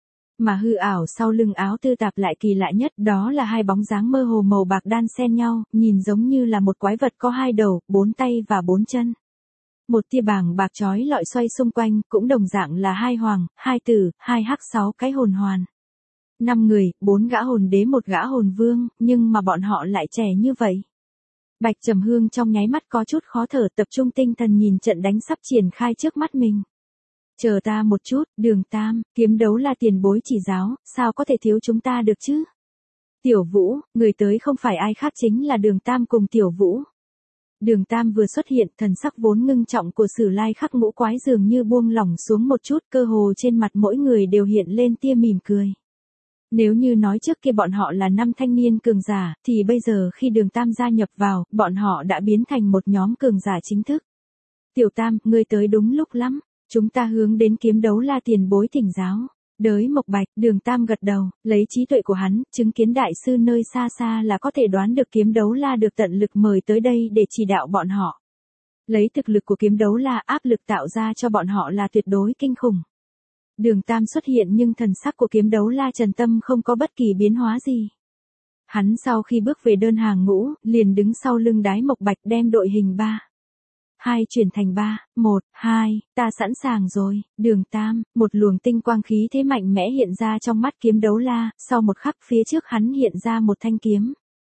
Mà hư ảo sau lưng áo tư tạp lại kỳ lạ nhất, đó là hai bóng dáng mơ hồ màu bạc đan xen nhau, nhìn giống như là một quái vật có hai đầu, bốn tay và bốn chân. Một tia bàng bạc chói lọi xoay xung quanh, cũng đồng dạng là hai hoàng, hai tử, hai hắc sáu cái hồn hoàn. Năm người, bốn gã hồn đế một gã hồn vương, nhưng mà bọn họ lại trẻ như vậy. Bạch Trầm Hương trong nháy mắt có chút khó thở, tập trung tinh thần nhìn trận đánh sắp triển khai trước mắt mình. Chờ ta một chút, Đường Tam, kiếm đấu là tiền bối chỉ giáo, sao có thể thiếu chúng ta được chứ? Tiểu Vũ, người tới không phải ai khác chính là Đường Tam cùng Tiểu Vũ. Đường Tam vừa xuất hiện, thần sắc vốn ngưng trọng của Sử Lai Khắc ngũ quái dường như buông lỏng xuống một chút, cơ hồ trên mặt mỗi người đều hiện lên tia mỉm cười. Nếu như nói trước kia bọn họ là năm thanh niên cường giả, thì bây giờ khi Đường Tam gia nhập vào, bọn họ đã biến thành một nhóm cường giả chính thức. Tiểu Tam, ngươi tới đúng lúc lắm, chúng ta hướng đến kiếm đấu la tiền bối thỉnh giáo. Đới Mộc Bạch, Đường Tam gật đầu, lấy trí tuệ của hắn, chứng kiến đại sư nơi xa xa là có thể đoán được kiếm đấu la được tận lực mời tới đây để chỉ đạo bọn họ. Lấy thực lực của kiếm đấu la áp lực tạo ra cho bọn họ là tuyệt đối kinh khủng. Đường Tam xuất hiện nhưng thần sắc của kiếm đấu la Trần Tâm không có bất kỳ biến hóa gì. Hắn sau khi bước về đơn hàng ngũ, liền đứng sau lưng Đái Mộc Bạch đem đội hình ba hai chuyển thành ba một hai, ta sẵn sàng rồi, Đường Tam, một luồng tinh quang khí thế mạnh mẽ hiện ra trong mắt Kiếm Đấu La, sau một khắc phía trước hắn hiện ra một thanh kiếm.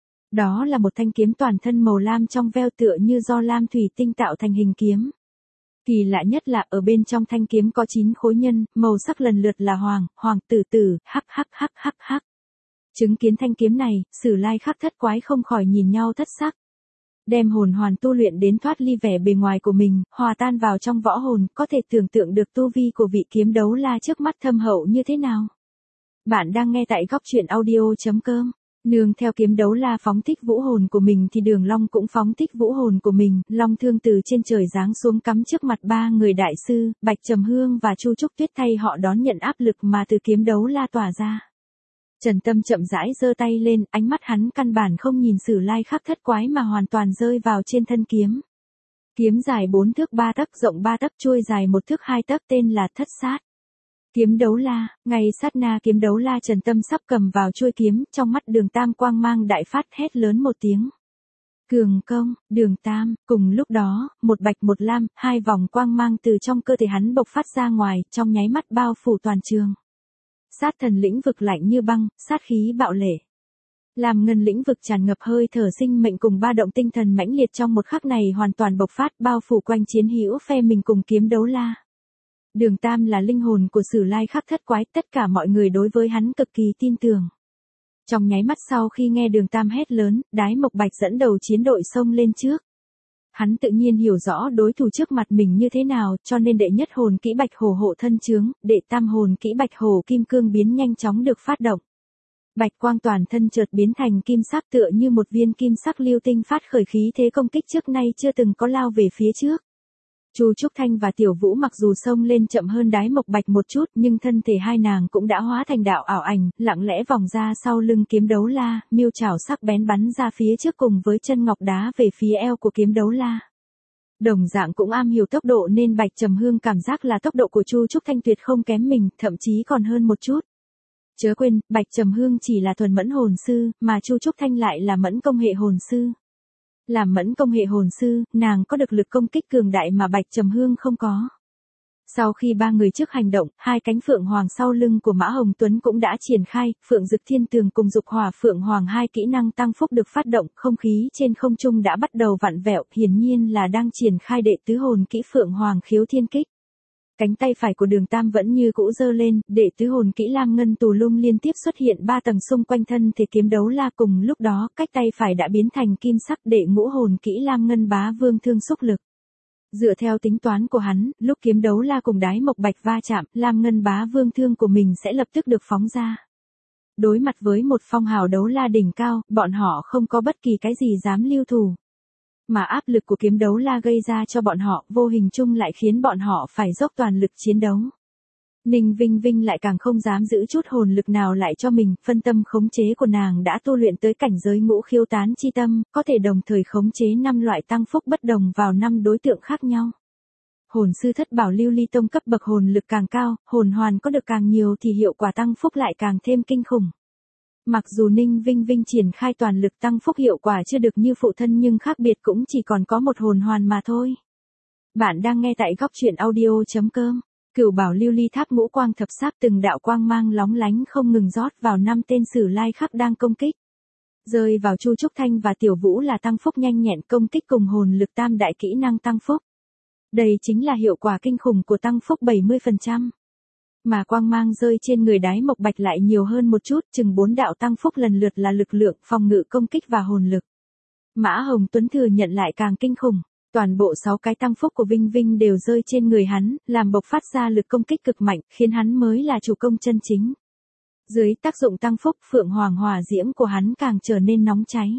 Đó là một thanh kiếm toàn thân màu lam trong veo tựa như do lam thủy tinh tạo thành hình kiếm. Kỳ lạ nhất là ở bên trong thanh kiếm có chín khối nhân, màu sắc lần lượt là hoàng, hoàng tử tử, hắc hắc hắc hắc hắc. Chứng kiến thanh kiếm này, Sử Lai Khắc Thất Quái không khỏi nhìn nhau thất sắc. Đem hồn hoàn tu luyện đến thoát ly vẻ bề ngoài của mình, hòa tan vào trong võ hồn, có thể tưởng tượng được tu vi của vị Kiếm Đấu La trước mắt thâm hậu như thế nào. Bạn đang nghe tại góc truyện audio chấm com. Nương theo Kiếm Đấu La phóng thích vũ hồn của mình thì Đường Long cũng phóng thích vũ hồn của mình, long thương từ trên trời giáng xuống cắm trước mặt ba người đại sư, Bạch Trầm Hương và Chu Trúc Tuyết thay họ đón nhận áp lực mà từ Kiếm Đấu La tỏa ra. Trần Tâm chậm rãi giơ tay lên, ánh mắt hắn căn bản không nhìn Sử Lai Khắc Thất Quái mà hoàn toàn rơi vào trên thân kiếm. Kiếm dài bốn thước ba tấc, rộng ba tấc, chuôi dài một thước hai tấc, tên là Thất Sát. Kiếm Đấu La, ngay sát na Kiếm Đấu La Trần Tâm sắp cầm vào chuôi kiếm, trong mắt Đường Tam quang mang đại phát, hét lớn một tiếng. Cường công, Đường Tam, cùng lúc đó, một bạch một lam, hai vòng quang mang từ trong cơ thể hắn bộc phát ra ngoài, trong nháy mắt bao phủ toàn trường. Sát thần lĩnh vực lạnh như băng, sát khí bạo lệ. Làm ngân lĩnh vực tràn ngập hơi thở sinh mệnh cùng ba động tinh thần mãnh liệt trong một khắc này hoàn toàn bộc phát bao phủ quanh chiến hữu phe mình cùng Kiếm Đấu La. Đường Tam là linh hồn của Sử Lai Khắc Thất Quái, tất cả mọi người đối với hắn cực kỳ tin tưởng. Trong nháy mắt sau khi nghe Đường Tam hét lớn, Đái Mộc Bạch dẫn đầu chiến đội xông lên trước. Hắn tự nhiên hiểu rõ đối thủ trước mặt mình như thế nào, cho nên đệ nhất hồn kỹ Bạch Hổ hộ thân chướng, đệ tam hồn kỹ Bạch Hổ kim cương biến nhanh chóng được phát động. Bạch quang toàn thân chợt biến thành kim sắc tựa như một viên kim sắc lưu tinh phát khởi khí thế công kích trước nay chưa từng có lao về phía trước. Chu Trúc Thanh và Tiểu Vũ mặc dù xông lên chậm hơn Đái Mộc Bạch một chút, nhưng thân thể hai nàng cũng đã hóa thành đạo ảo ảnh, lặng lẽ vòng ra sau lưng Kiếm Đấu La, miêu chảo sắc bén bắn ra phía trước cùng với chân ngọc đá về phía eo của Kiếm Đấu La. Đồng dạng cũng am hiểu tốc độ nên Bạch Trầm Hương cảm giác là tốc độ của Chu Trúc Thanh tuyệt không kém mình, thậm chí còn hơn một chút. Chớ quên, Bạch Trầm Hương chỉ là thuần mẫn hồn sư, mà Chu Trúc Thanh lại là mẫn công hệ hồn sư. Làm mẫn công hệ hồn sư, nàng có được lực công kích cường đại mà Bạch Trầm Hương không có. Sau khi ba người trước hành động, hai cánh Phượng Hoàng sau lưng của Mã Hồng Tuấn cũng đã triển khai, Phượng Dực Thiên Tường cùng Dục Hỏa Phượng Hoàng hai kỹ năng tăng phúc được phát động, không khí trên không trung đã bắt đầu vặn vẹo, hiển nhiên là đang triển khai đệ tứ hồn kỹ Phượng Hoàng Khiếu Thiên Kích. Cánh tay phải của Đường Tam vẫn như cũ giơ lên, đệ tứ hồn kỹ Lam Ngân Tù Lung liên tiếp xuất hiện ba tầng xung quanh thân thể Kiếm Đấu La, cùng lúc đó, cách tay phải đã biến thành kim sắc, đệ ngũ hồn kỹ Lam Ngân Bá Vương Thương Xúc Lực. Dựa theo tính toán của hắn, lúc Kiếm Đấu La cùng Đái Mộc Bạch va chạm, Lam Ngân Bá Vương Thương của mình sẽ lập tức được phóng ra. Đối mặt với một phong hào đấu la đỉnh cao, bọn họ không có bất kỳ cái gì dám lưu thủ. Mà áp lực của Kiếm Đấu La gây ra cho bọn họ, vô hình chung lại khiến bọn họ phải dốc toàn lực chiến đấu. Ninh Vinh Vinh lại càng không dám giữ chút hồn lực nào lại cho mình, phân tâm khống chế của nàng đã tu luyện tới cảnh giới ngũ khiếu tán chi tâm, có thể đồng thời khống chế năm loại tăng phúc bất đồng vào năm đối tượng khác nhau. Hồn sư thất bảo lưu ly tông cấp bậc hồn lực càng cao, hồn hoàn có được càng nhiều thì hiệu quả tăng phúc lại càng thêm kinh khủng. Mặc dù Ninh Vinh Vinh triển khai toàn lực tăng phúc hiệu quả chưa được như phụ thân nhưng khác biệt cũng chỉ còn có một hồn hoàn mà thôi. Bạn đang nghe tại góc truyện audio chấm com. Cửu bảo lưu ly tháp ngũ quang thập sắc, từng đạo quang mang lóng lánh không ngừng rót vào năm tên Sử Lai Khắc đang công kích. Rơi vào Chu Trúc Thanh và Tiểu Vũ là tăng phúc nhanh nhẹn, công kích cùng hồn lực tam đại kỹ năng tăng phúc. Đây chính là hiệu quả kinh khủng của tăng phúc bảy mươi phần trăm. Mà quang mang rơi trên người Đái Mộc Bạch lại nhiều hơn một chút, chừng bốn đạo tăng phúc lần lượt là lực lượng, phòng ngự, công kích và hồn lực. Mã Hồng Tuấn thừa nhận lại càng kinh khủng. Toàn bộ sáu cái tăng phúc của Vinh Vinh đều rơi trên người hắn, làm bộc phát ra lực công kích cực mạnh, khiến hắn mới là chủ công chân chính. Dưới tác dụng tăng phúc, Phượng Hoàng hỏa diễm của hắn càng trở nên nóng cháy.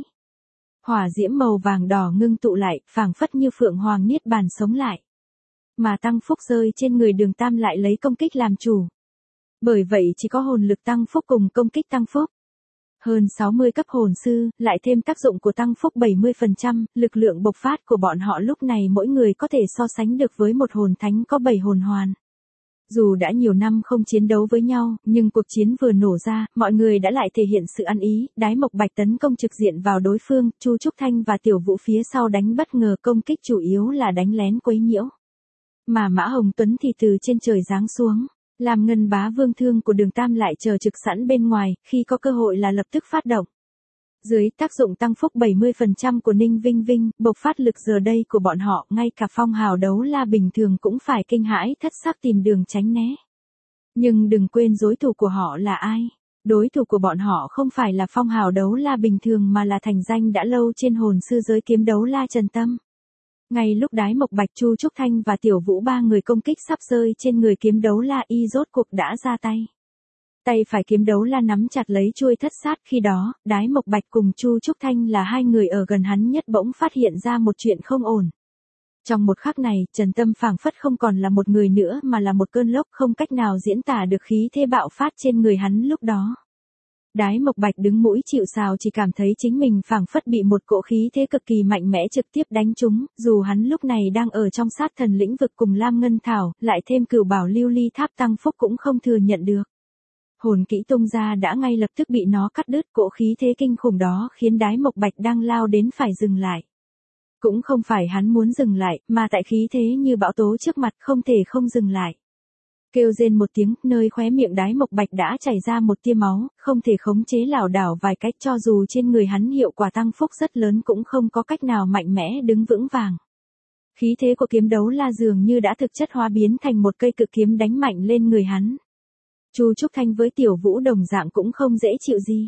Hỏa diễm màu vàng đỏ ngưng tụ lại, phảng phất như Phượng Hoàng niết bàn sống lại. Mà tăng phúc rơi trên người Đường Tam lại lấy công kích làm chủ. Bởi vậy chỉ có hồn lực tăng phúc cùng công kích tăng phúc. Hơn sáu mươi cấp hồn sư, lại thêm tác dụng của tăng phúc bảy mươi phần trăm, lực lượng bộc phát của bọn họ lúc này mỗi người có thể so sánh được với một hồn thánh có bảy hồn hoàn. Dù đã nhiều năm không chiến đấu với nhau, nhưng cuộc chiến vừa nổ ra, mọi người đã lại thể hiện sự ăn ý, Đái Mộc Bạch tấn công trực diện vào đối phương, Chu Trúc Thanh và Tiểu Vũ phía sau đánh bất ngờ, công kích chủ yếu là đánh lén quấy nhiễu. Mà Mã Hồng Tuấn thì từ trên trời giáng xuống, làm Ngân Bá Vương thương của Đường Tam lại chờ trực sẵn bên ngoài, khi có cơ hội là lập tức phát động. Dưới tác dụng tăng phúc bảy mươi phần trăm của Ninh Vinh Vinh, bộc phát lực giờ đây của bọn họ, ngay cả phong hào đấu la bình thường cũng phải kinh hãi thất sắc tìm đường tránh né. Nhưng đừng quên đối thủ của họ là ai. Đối thủ của bọn họ không phải là phong hào đấu la bình thường mà là thành danh đã lâu trên hồn sư giới kiếm đấu la Trần Tâm. Ngay lúc Đái Mộc Bạch, Chu Trúc Thanh và Tiểu Vũ ba người công kích sắp rơi trên người kiếm đấu la y rốt cuộc đã ra tay. Tay phải kiếm đấu la nắm chặt lấy chuôi thất sát, khi đó, Đái Mộc Bạch cùng Chu Trúc Thanh là hai người ở gần hắn nhất bỗng phát hiện ra một chuyện không ổn. Trong một khắc này, Trần Tâm phảng phất không còn là một người nữa mà là một cơn lốc không cách nào diễn tả được khí thế bạo phát trên người hắn lúc đó. Đái Mộc Bạch đứng mũi chịu sào, chỉ cảm thấy chính mình phảng phất bị một cỗ khí thế cực kỳ mạnh mẽ trực tiếp đánh trúng, dù hắn lúc này đang ở trong sát thần lĩnh vực cùng Lam Ngân Thảo, lại thêm cửu bảo lưu ly tháp tăng phúc cũng không thừa nhận được. Hồn kỹ tung ra đã ngay lập tức bị nó cắt đứt, cỗ khí thế kinh khủng đó khiến Đái Mộc Bạch đang lao đến phải dừng lại. Cũng không phải hắn muốn dừng lại, mà tại khí thế như bão tố trước mặt không thể không dừng lại. Kêu rên một tiếng, nơi khóe miệng Đái Mộc Bạch đã chảy ra một tia máu, không thể khống chế lảo đảo vài cách, cho dù trên người hắn hiệu quả tăng phúc rất lớn cũng không có cách nào mạnh mẽ đứng vững vàng. Khí thế của kiếm đấu la dường như đã thực chất hóa biến thành một cây cự kiếm đánh mạnh lên người hắn. Chu Trúc Thanh với Tiểu Vũ đồng dạng cũng không dễ chịu gì.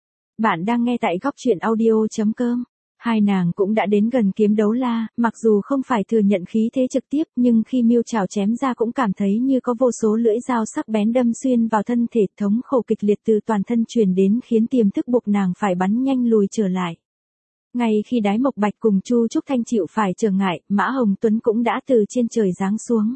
Bạn đang nghe tại góc truyện audio chấm com. Hai nàng cũng đã đến gần kiếm đấu la, mặc dù không phải thừa nhận khí thế trực tiếp, nhưng khi miêu trảo chém ra cũng cảm thấy như có vô số lưỡi dao sắc bén đâm xuyên vào thân thể, thống khổ kịch liệt từ toàn thân truyền đến khiến tiềm thức buộc nàng phải bắn nhanh lùi trở lại. Ngay khi Đái Mộc Bạch cùng Chu Trúc Thanh chịu phải trở ngại, Mã Hồng Tuấn cũng đã từ trên trời giáng xuống.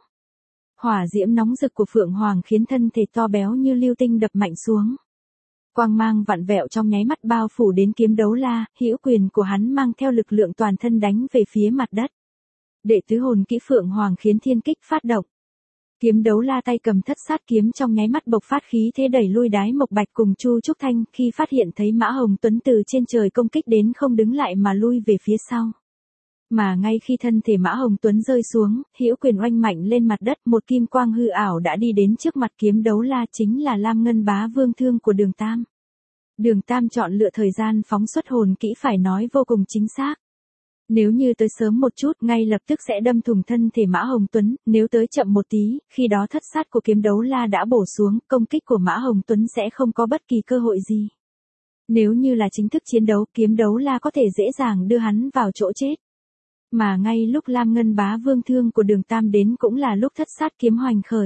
Hỏa diễm nóng rực của Phượng Hoàng khiến thân thể to béo như lưu tinh đập mạnh xuống. Quang mang vặn vẹo trong nháy mắt bao phủ đến kiếm đấu la, hữu quyền của hắn mang theo lực lượng toàn thân đánh về phía mặt đất. Đệ tứ hồn kỹ Phượng Hoàng khiến thiên kích phát động. Kiếm đấu la tay cầm thất sát kiếm trong nháy mắt bộc phát khí thế đẩy lui Đái Mộc Bạch cùng Chu Trúc Thanh, khi phát hiện thấy Mã Hồng Tuấn từ trên trời công kích đến không đứng lại mà lui về phía sau. Mà ngay khi thân thể Mã Hồng Tuấn rơi xuống, hữu quyền oanh mạnh lên mặt đất, một kim quang hư ảo đã đi đến trước mặt kiếm đấu la, chính là Lam Ngân Bá Vương thương của Đường Tam. Đường Tam chọn lựa thời gian phóng xuất hồn kỹ phải nói vô cùng chính xác. Nếu như tới sớm một chút, ngay lập tức sẽ đâm thủng thân thể Mã Hồng Tuấn, nếu tới chậm một tí, khi đó thất sát của kiếm đấu la đã bổ xuống, công kích của Mã Hồng Tuấn sẽ không có bất kỳ cơ hội gì. Nếu như là chính thức chiến đấu, kiếm đấu la có thể dễ dàng đưa hắn vào chỗ chết. Mà ngay lúc Lam Ngân Bá Vương thương của Đường Tam đến cũng là lúc thất sát kiếm hoành khởi.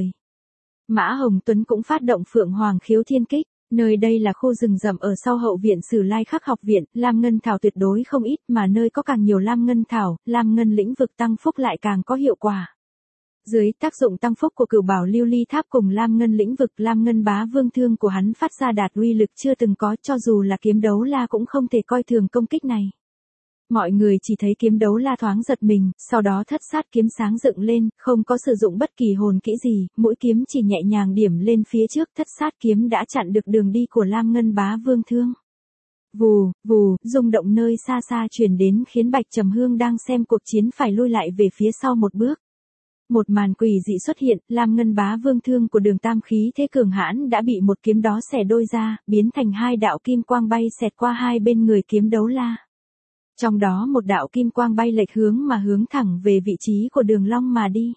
Mã Hồng Tuấn cũng phát động Phượng Hoàng khiếu thiên kích, nơi đây là khu rừng rậm ở sau hậu viện Sử Lai Khắc học viện, Lam Ngân Thảo tuyệt đối không ít, mà nơi có càng nhiều Lam Ngân Thảo, Lam Ngân lĩnh vực tăng phúc lại càng có hiệu quả. Dưới tác dụng tăng phúc của cửu bảo lưu ly tháp cùng Lam Ngân lĩnh vực, Lam Ngân Bá Vương thương của hắn phát ra đạt uy lực chưa từng có, cho dù là kiếm đấu la cũng không thể coi thường công kích này. Mọi người chỉ thấy kiếm đấu la thoáng giật mình, sau đó thất sát kiếm sáng dựng lên, không có sử dụng bất kỳ hồn kỹ gì, mũi kiếm chỉ nhẹ nhàng điểm lên phía trước, thất sát kiếm đã chặn được đường đi của Lam Ngân Bá Vương thương. Vù, vù, rung động nơi xa xa truyền đến khiến Bạch Trầm Hương đang xem cuộc chiến phải lui lại về phía sau một bước. Một màn quỷ dị xuất hiện, Lam Ngân Bá Vương thương của Đường Tam khí thế cường hãn đã bị một kiếm đó xẻ đôi ra, biến thành hai đạo kim quang bay xẹt qua hai bên người kiếm đấu la. Trong đó một đạo kim quang bay lệch hướng mà hướng thẳng về vị trí của Đường Long mà đi.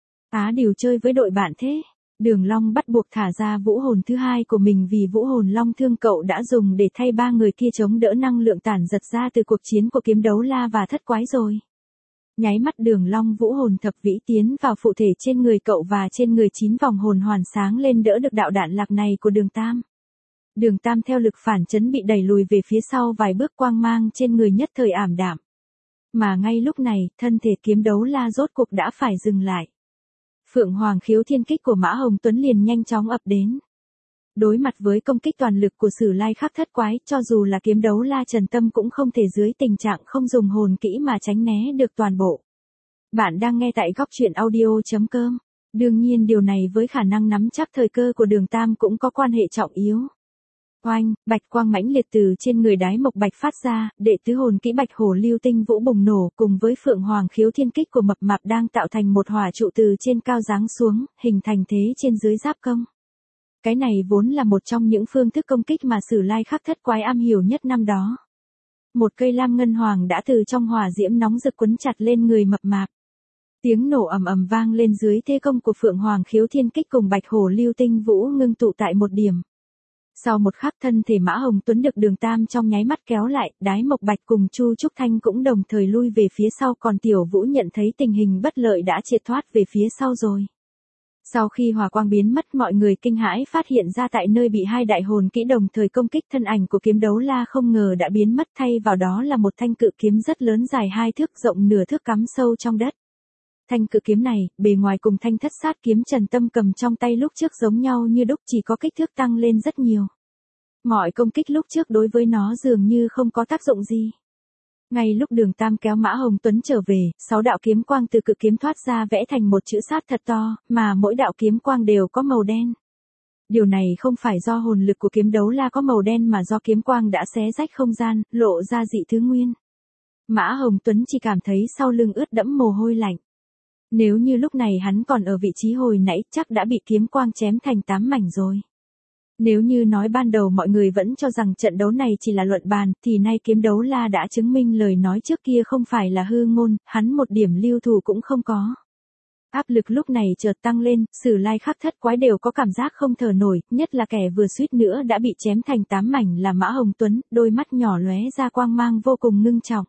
Á điều chơi với đội bạn thế. Đường Long bắt buộc thả ra vũ hồn thứ hai của mình vì vũ hồn long thương cậu đã dùng để thay ba người kia chống đỡ năng lượng tản giật ra từ cuộc chiến của kiếm đấu la và thất quái rồi. Nháy mắt Đường Long vũ hồn thập vĩ tiến vào phụ thể trên người cậu và trên người chín vòng hồn hoàn sáng lên đỡ được đạo đạn lạc này của Đường Tam. Đường Tam theo lực phản chấn bị đẩy lùi về phía sau vài bước, quang mang trên người nhất thời ảm đạm. Mà ngay lúc này, thân thể kiếm đấu la rốt cuộc đã phải dừng lại. Phượng Hoàng khiếu thiên kích của Mã Hồng Tuấn liền nhanh chóng ập đến. Đối mặt với công kích toàn lực của Sử Lai Khắc thất quái, cho dù là kiếm đấu la Trần Tâm cũng không thể dưới tình trạng không dùng hồn kỹ mà tránh né được toàn bộ. Bạn đang nghe tại góc truyện audio chấm com. Đương nhiên điều này với khả năng nắm chắc thời cơ của Đường Tam cũng có quan hệ trọng yếu. Oanh, bạch quang mãnh liệt từ trên người Đái Mộc Bạch phát ra, đệ tứ hồn kỹ Bạch Hổ Lưu Tinh Vũ bùng nổ, cùng với Phượng Hoàng Khiếu Thiên Kích của Mập Mạp đang tạo thành một hỏa trụ từ trên cao giáng xuống, hình thành thế trên dưới giáp công. Cái này vốn là một trong những phương thức công kích mà Sử Lai Khắc Thất Quái am hiểu nhất năm đó. Một cây lam ngân hoàng đã từ trong hỏa diễm nóng rực quấn chặt lên người Mập Mạp. Tiếng nổ ầm ầm vang lên dưới thế công của Phượng Hoàng Khiếu Thiên Kích cùng Bạch Hổ Lưu Tinh Vũ ngưng tụ tại một điểm. Sau một khắc thân thể Mã Hồng Tuấn được Đường Tam trong nháy mắt kéo lại, Đái Mộc Bạch cùng Chu Trúc Thanh cũng đồng thời lui về phía sau, còn Tiểu Vũ nhận thấy tình hình bất lợi đã triệt thoát về phía sau rồi. Sau khi hỏa quang biến mất, mọi người kinh hãi phát hiện ra tại nơi bị hai đại hồn kỹ đồng thời công kích, thân ảnh của Kiếm Đấu La không ngờ đã biến mất, thay vào đó là một thanh cự kiếm rất lớn dài hai thước, rộng nửa thước cắm sâu trong đất. Thanh cự kiếm này, bề ngoài cùng thanh thất sát kiếm Trần Tâm cầm trong tay lúc trước giống nhau như đúc, chỉ có kích thước tăng lên rất nhiều. Mọi công kích lúc trước đối với nó dường như không có tác dụng gì. Ngay lúc Đường Tam kéo Mã Hồng Tuấn trở về, sáu đạo kiếm quang từ cự kiếm thoát ra vẽ thành một chữ sát thật to, mà mỗi đạo kiếm quang đều có màu đen. Điều này không phải do hồn lực của Kiếm Đấu La có màu đen mà do kiếm quang đã xé rách không gian, lộ ra dị thứ nguyên. Mã Hồng Tuấn chỉ cảm thấy sau lưng ướt đẫm mồ hôi lạnh. Nếu như lúc này hắn còn ở vị trí hồi nãy chắc đã bị kiếm quang chém thành tám mảnh rồi. Nếu như nói ban đầu mọi người vẫn cho rằng trận đấu này chỉ là luận bàn, thì nay Kiếm Đấu La đã chứng minh lời nói trước kia không phải là hư ngôn, hắn một điểm lưu thủ cũng không có. Áp lực lúc này chợt tăng lên, Sử Lai Khắc Thất Quái đều có cảm giác không thở nổi, nhất là kẻ vừa suýt nữa đã bị chém thành tám mảnh là Mã Hồng Tuấn, đôi mắt nhỏ lóe ra quang mang vô cùng ngưng trọng.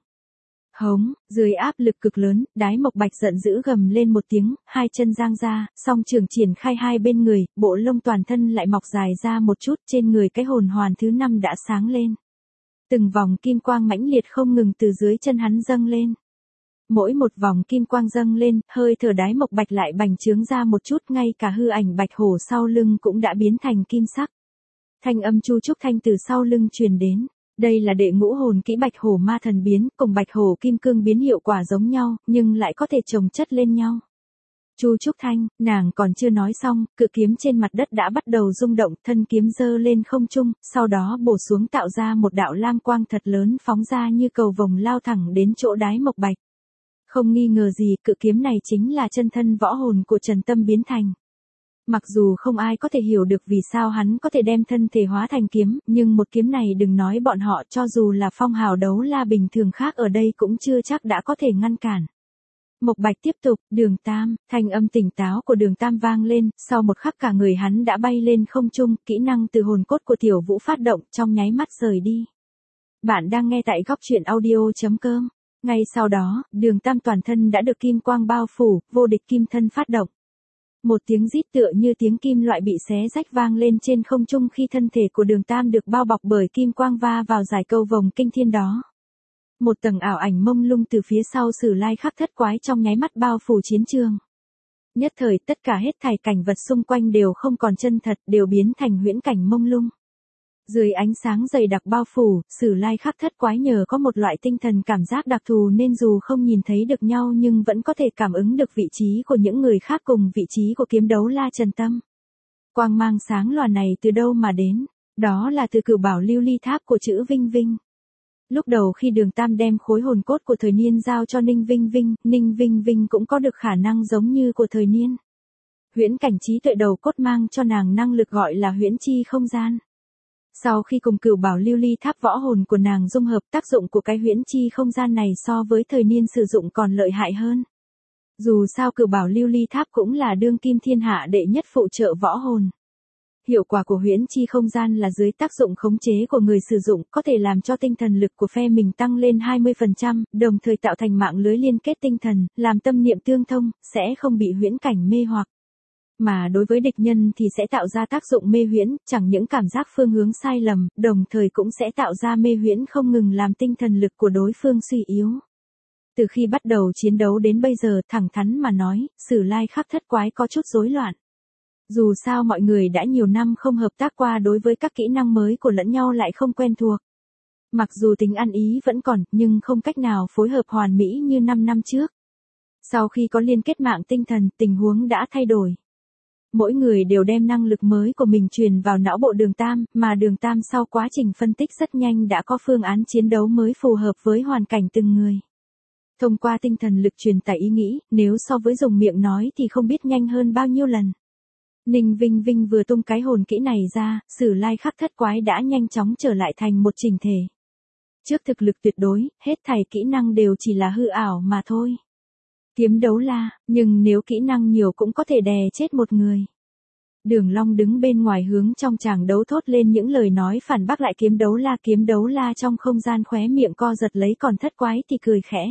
Hống, dưới áp lực cực lớn, Đái Mộc Bạch giận dữ gầm lên một tiếng, hai chân giang ra, song trường triển khai hai bên người, bộ lông toàn thân lại mọc dài ra một chút, trên người cái hồn hoàn thứ năm đã sáng lên. Từng vòng kim quang mãnh liệt không ngừng từ dưới chân hắn dâng lên. Mỗi một vòng kim quang dâng lên, hơi thở Đái Mộc Bạch lại bành trướng ra một chút, ngay cả hư ảnh Bạch Hổ sau lưng cũng đã biến thành kim sắc. Thanh âm Chu Trúc Thanh từ sau lưng truyền đến. Đây là đệ ngũ hồn kỹ Bạch Hổ Ma Thần Biến, cùng Bạch Hổ Kim Cương Biến hiệu quả giống nhau, nhưng lại có thể chồng chất lên nhau. Chu Trúc Thanh, nàng còn chưa nói xong, cự kiếm trên mặt đất đã bắt đầu rung động, thân kiếm giơ lên không trung, sau đó bổ xuống tạo ra một đạo lam quang thật lớn phóng ra như cầu vồng lao thẳng đến chỗ Đái Mộc Bạch. Không nghi ngờ gì, cự kiếm này chính là chân thân võ hồn của Trần Tâm biến thành. Mặc dù không ai có thể hiểu được vì sao hắn có thể đem thân thể hóa thành kiếm, nhưng một kiếm này đừng nói bọn họ, cho dù là phong hào đấu la bình thường khác ở đây cũng chưa chắc đã có thể ngăn cản. Mộc Bạch tiếp tục, Đường Tam, thanh âm tỉnh táo của Đường Tam vang lên, sau một khắc cả người hắn đã bay lên không trung, kỹ năng từ hồn cốt của Tiểu Vũ phát động, trong nháy mắt rời đi. Bạn đang nghe tại góc truyện audio chấm com. Ngay sau đó, Đường Tam toàn thân đã được kim quang bao phủ, vô địch kim thân phát động. Một tiếng rít tựa như tiếng kim loại bị xé rách vang lên trên không trung khi thân thể của Đường Tam được bao bọc bởi kim quang va vào dải cầu vồng kinh thiên đó. Một tầng ảo ảnh mông lung từ phía sau Sử Lai Khắc Thất Quái trong nháy mắt bao phủ chiến trường. Nhất thời tất cả hết thảy cảnh vật xung quanh đều không còn chân thật, đều biến thành huyễn cảnh mông lung. Dưới ánh sáng dày đặc bao phủ, Sử Lai Khắc Thất Quái nhờ có một loại tinh thần cảm giác đặc thù nên dù không nhìn thấy được nhau nhưng vẫn có thể cảm ứng được vị trí của những người khác cùng vị trí của Kiếm Đấu La Trần Tâm. Quang mang sáng lòa này từ đâu mà đến? Đó là từ Cửu Bảo Lưu Ly Tháp của chữ Vinh Vinh. Lúc đầu khi Đường Tam đem khối hồn cốt của Thời Niên giao cho Ninh Vinh Vinh, Ninh Vinh Vinh cũng có được khả năng giống như của Thời Niên. Huyễn cảnh trí tuệ đầu cốt mang cho nàng năng lực gọi là huyễn chi không gian. Sau khi cùng Cửu Bảo Lưu Ly Tháp võ hồn của nàng dung hợp, tác dụng của cái huyễn chi không gian này so với Thời Niên sử dụng còn lợi hại hơn. Dù sao Cửu Bảo Lưu Ly Tháp cũng là đương kim thiên hạ đệ nhất phụ trợ võ hồn. Hiệu quả của huyễn chi không gian là dưới tác dụng khống chế của người sử dụng có thể làm cho tinh thần lực của phe mình tăng lên hai mươi phần trăm, đồng thời tạo thành mạng lưới liên kết tinh thần, làm tâm niệm tương thông, sẽ không bị huyễn cảnh mê hoặc. Mà đối với địch nhân thì sẽ tạo ra tác dụng mê huyễn, chẳng những cảm giác phương hướng sai lầm, đồng thời cũng sẽ tạo ra mê huyễn không ngừng làm tinh thần lực của đối phương suy yếu. Từ khi bắt đầu chiến đấu đến bây giờ, thẳng thắn mà nói, Sử Lai Khắc Thất Quái có chút rối loạn. Dù sao mọi người đã nhiều năm không hợp tác qua, đối với các kỹ năng mới của lẫn nhau lại không quen thuộc. Mặc dù tính ăn ý vẫn còn, nhưng không cách nào phối hợp hoàn mỹ như năm năm trước. Sau khi có liên kết mạng tinh thần, tình huống đã thay đổi. Mỗi người đều đem năng lực mới của mình truyền vào não bộ Đường Tam, mà Đường Tam sau quá trình phân tích rất nhanh đã có phương án chiến đấu mới phù hợp với hoàn cảnh từng người. Thông qua tinh thần lực truyền tải ý nghĩ, nếu so với dùng miệng nói thì không biết nhanh hơn bao nhiêu lần. Ninh Vinh Vinh vừa tung cái hồn kỹ này ra, Sử Lai Khắc Thất Quái đã nhanh chóng trở lại thành một chỉnh thể. Trước thực lực tuyệt đối, hết thảy kỹ năng đều chỉ là hư ảo mà thôi. Kiếm đấu la, nhưng nếu kỹ năng nhiều cũng có thể đè chết một người. Đường Long đứng bên ngoài hướng trong tràng đấu thốt lên những lời nói phản bác lại kiếm đấu la. Kiếm đấu la trong không gian khóe miệng co giật lấy, còn Thất Quái thì cười khẽ.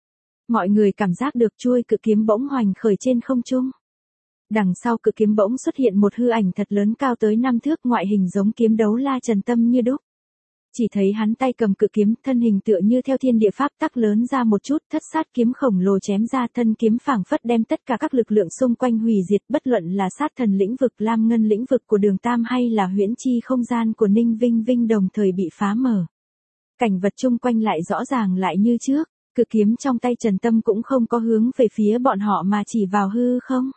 Mọi người cảm giác được chuôi cự kiếm bỗng hoành khởi trên không trung. Đằng sau cự kiếm bỗng xuất hiện một hư ảnh thật lớn cao tới năm thước, ngoại hình giống kiếm đấu la Trần Tâm như đúc. Chỉ thấy hắn tay cầm cự kiếm, thân hình tựa như theo thiên địa pháp tắc lớn ra một chút, thất sát kiếm khổng lồ chém ra, thân kiếm phảng phất đem tất cả các lực lượng xung quanh hủy diệt, bất luận là sát thần lĩnh vực, lam ngân lĩnh vực của Đường Tam hay là huyễn chi không gian của Ninh Vinh Vinh đồng thời bị phá mở. Cảnh vật chung quanh lại rõ ràng lại như trước, cự kiếm trong tay Trần Tâm cũng không có hướng về phía bọn họ mà chỉ vào hư không.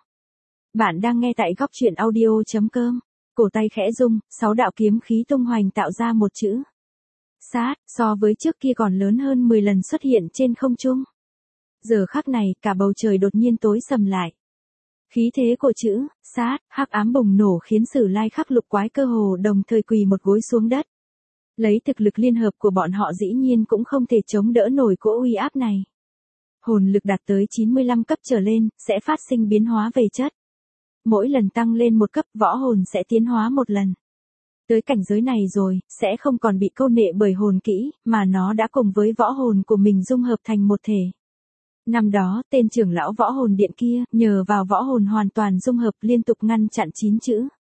Bạn đang nghe tại góc truyện audio chấm com. Cổ tay khẽ rung, sáu đạo kiếm khí tung hoành tạo ra một chữ sát, so với trước kia còn lớn hơn mười lần xuất hiện trên không trung. Giờ khắc này, cả bầu trời đột nhiên tối sầm lại. Khí thế của chữ sát, hắc ám bùng nổ khiến Sử Lai Khắc lục quái cơ hồ đồng thời quỳ một gối xuống đất. Lấy thực lực liên hợp của bọn họ dĩ nhiên cũng không thể chống đỡ nổi cỗ uy áp này. Hồn lực đạt tới chín mươi lăm cấp trở lên, sẽ phát sinh biến hóa về chất. Mỗi lần tăng lên một cấp, võ hồn sẽ tiến hóa một lần. Tới cảnh giới này rồi, sẽ không còn bị câu nệ bởi hồn kỹ, mà nó đã cùng với võ hồn của mình dung hợp thành một thể. Năm đó, tên trưởng lão võ hồn điện kia, nhờ vào võ hồn hoàn toàn dung hợp liên tục ngăn chặn chín chữ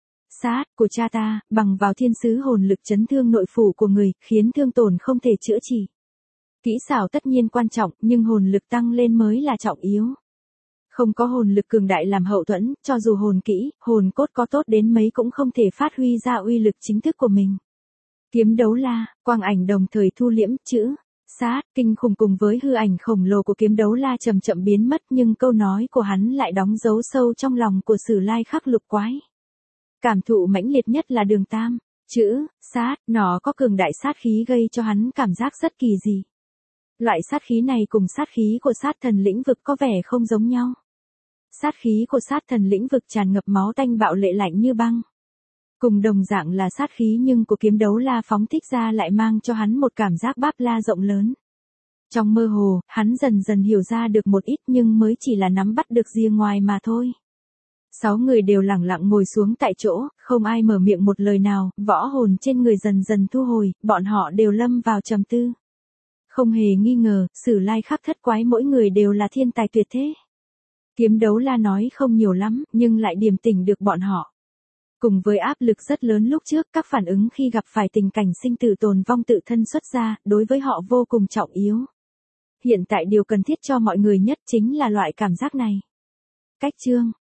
sát của cha ta, bằng vào thiên sứ hồn lực chấn thương nội phủ của người, khiến thương tổn không thể chữa trị. Kỹ xảo tất nhiên quan trọng, nhưng hồn lực tăng lên mới là trọng yếu. Không có hồn lực cường đại làm hậu thuẫn, cho dù hồn kỹ, hồn cốt có tốt đến mấy cũng không thể phát huy ra uy lực chính thức của mình. Kiếm đấu la, quang ảnh đồng thời thu liễm, chữ sát, kinh khủng cùng với hư ảnh khổng lồ của kiếm đấu la chậm chậm biến mất, nhưng câu nói của hắn lại đóng dấu sâu trong lòng của Sử Lai Khắc lục quái. Cảm thụ mãnh liệt nhất là Đường Tam, chữ sát, nó có cường đại sát khí gây cho hắn cảm giác rất kỳ dị. Loại sát khí này cùng sát khí của sát thần lĩnh vực có vẻ không giống nhau. Sát khí của sát thần lĩnh vực tràn ngập máu tanh bạo lệ lạnh như băng. Cùng đồng dạng là sát khí nhưng của kiếm đấu la phóng thích ra lại mang cho hắn một cảm giác báp la rộng lớn. Trong mơ hồ, hắn dần dần hiểu ra được một ít nhưng mới chỉ là nắm bắt được rìa ngoài mà thôi. Sáu người đều lẳng lặng ngồi xuống tại chỗ, không ai mở miệng một lời nào, võ hồn trên người dần dần thu hồi, bọn họ đều lâm vào trầm tư. Không hề nghi ngờ, Sử Lai Khắc Thất Quái mỗi người đều là thiên tài tuyệt thế. Kiếm đấu la nói không nhiều lắm, nhưng lại điềm tỉnh được bọn họ. Cùng với áp lực rất lớn lúc trước, các phản ứng khi gặp phải tình cảnh sinh tử tồn vong tự thân xuất ra, đối với họ vô cùng trọng yếu. Hiện tại điều cần thiết cho mọi người nhất chính là loại cảm giác này. Cách chương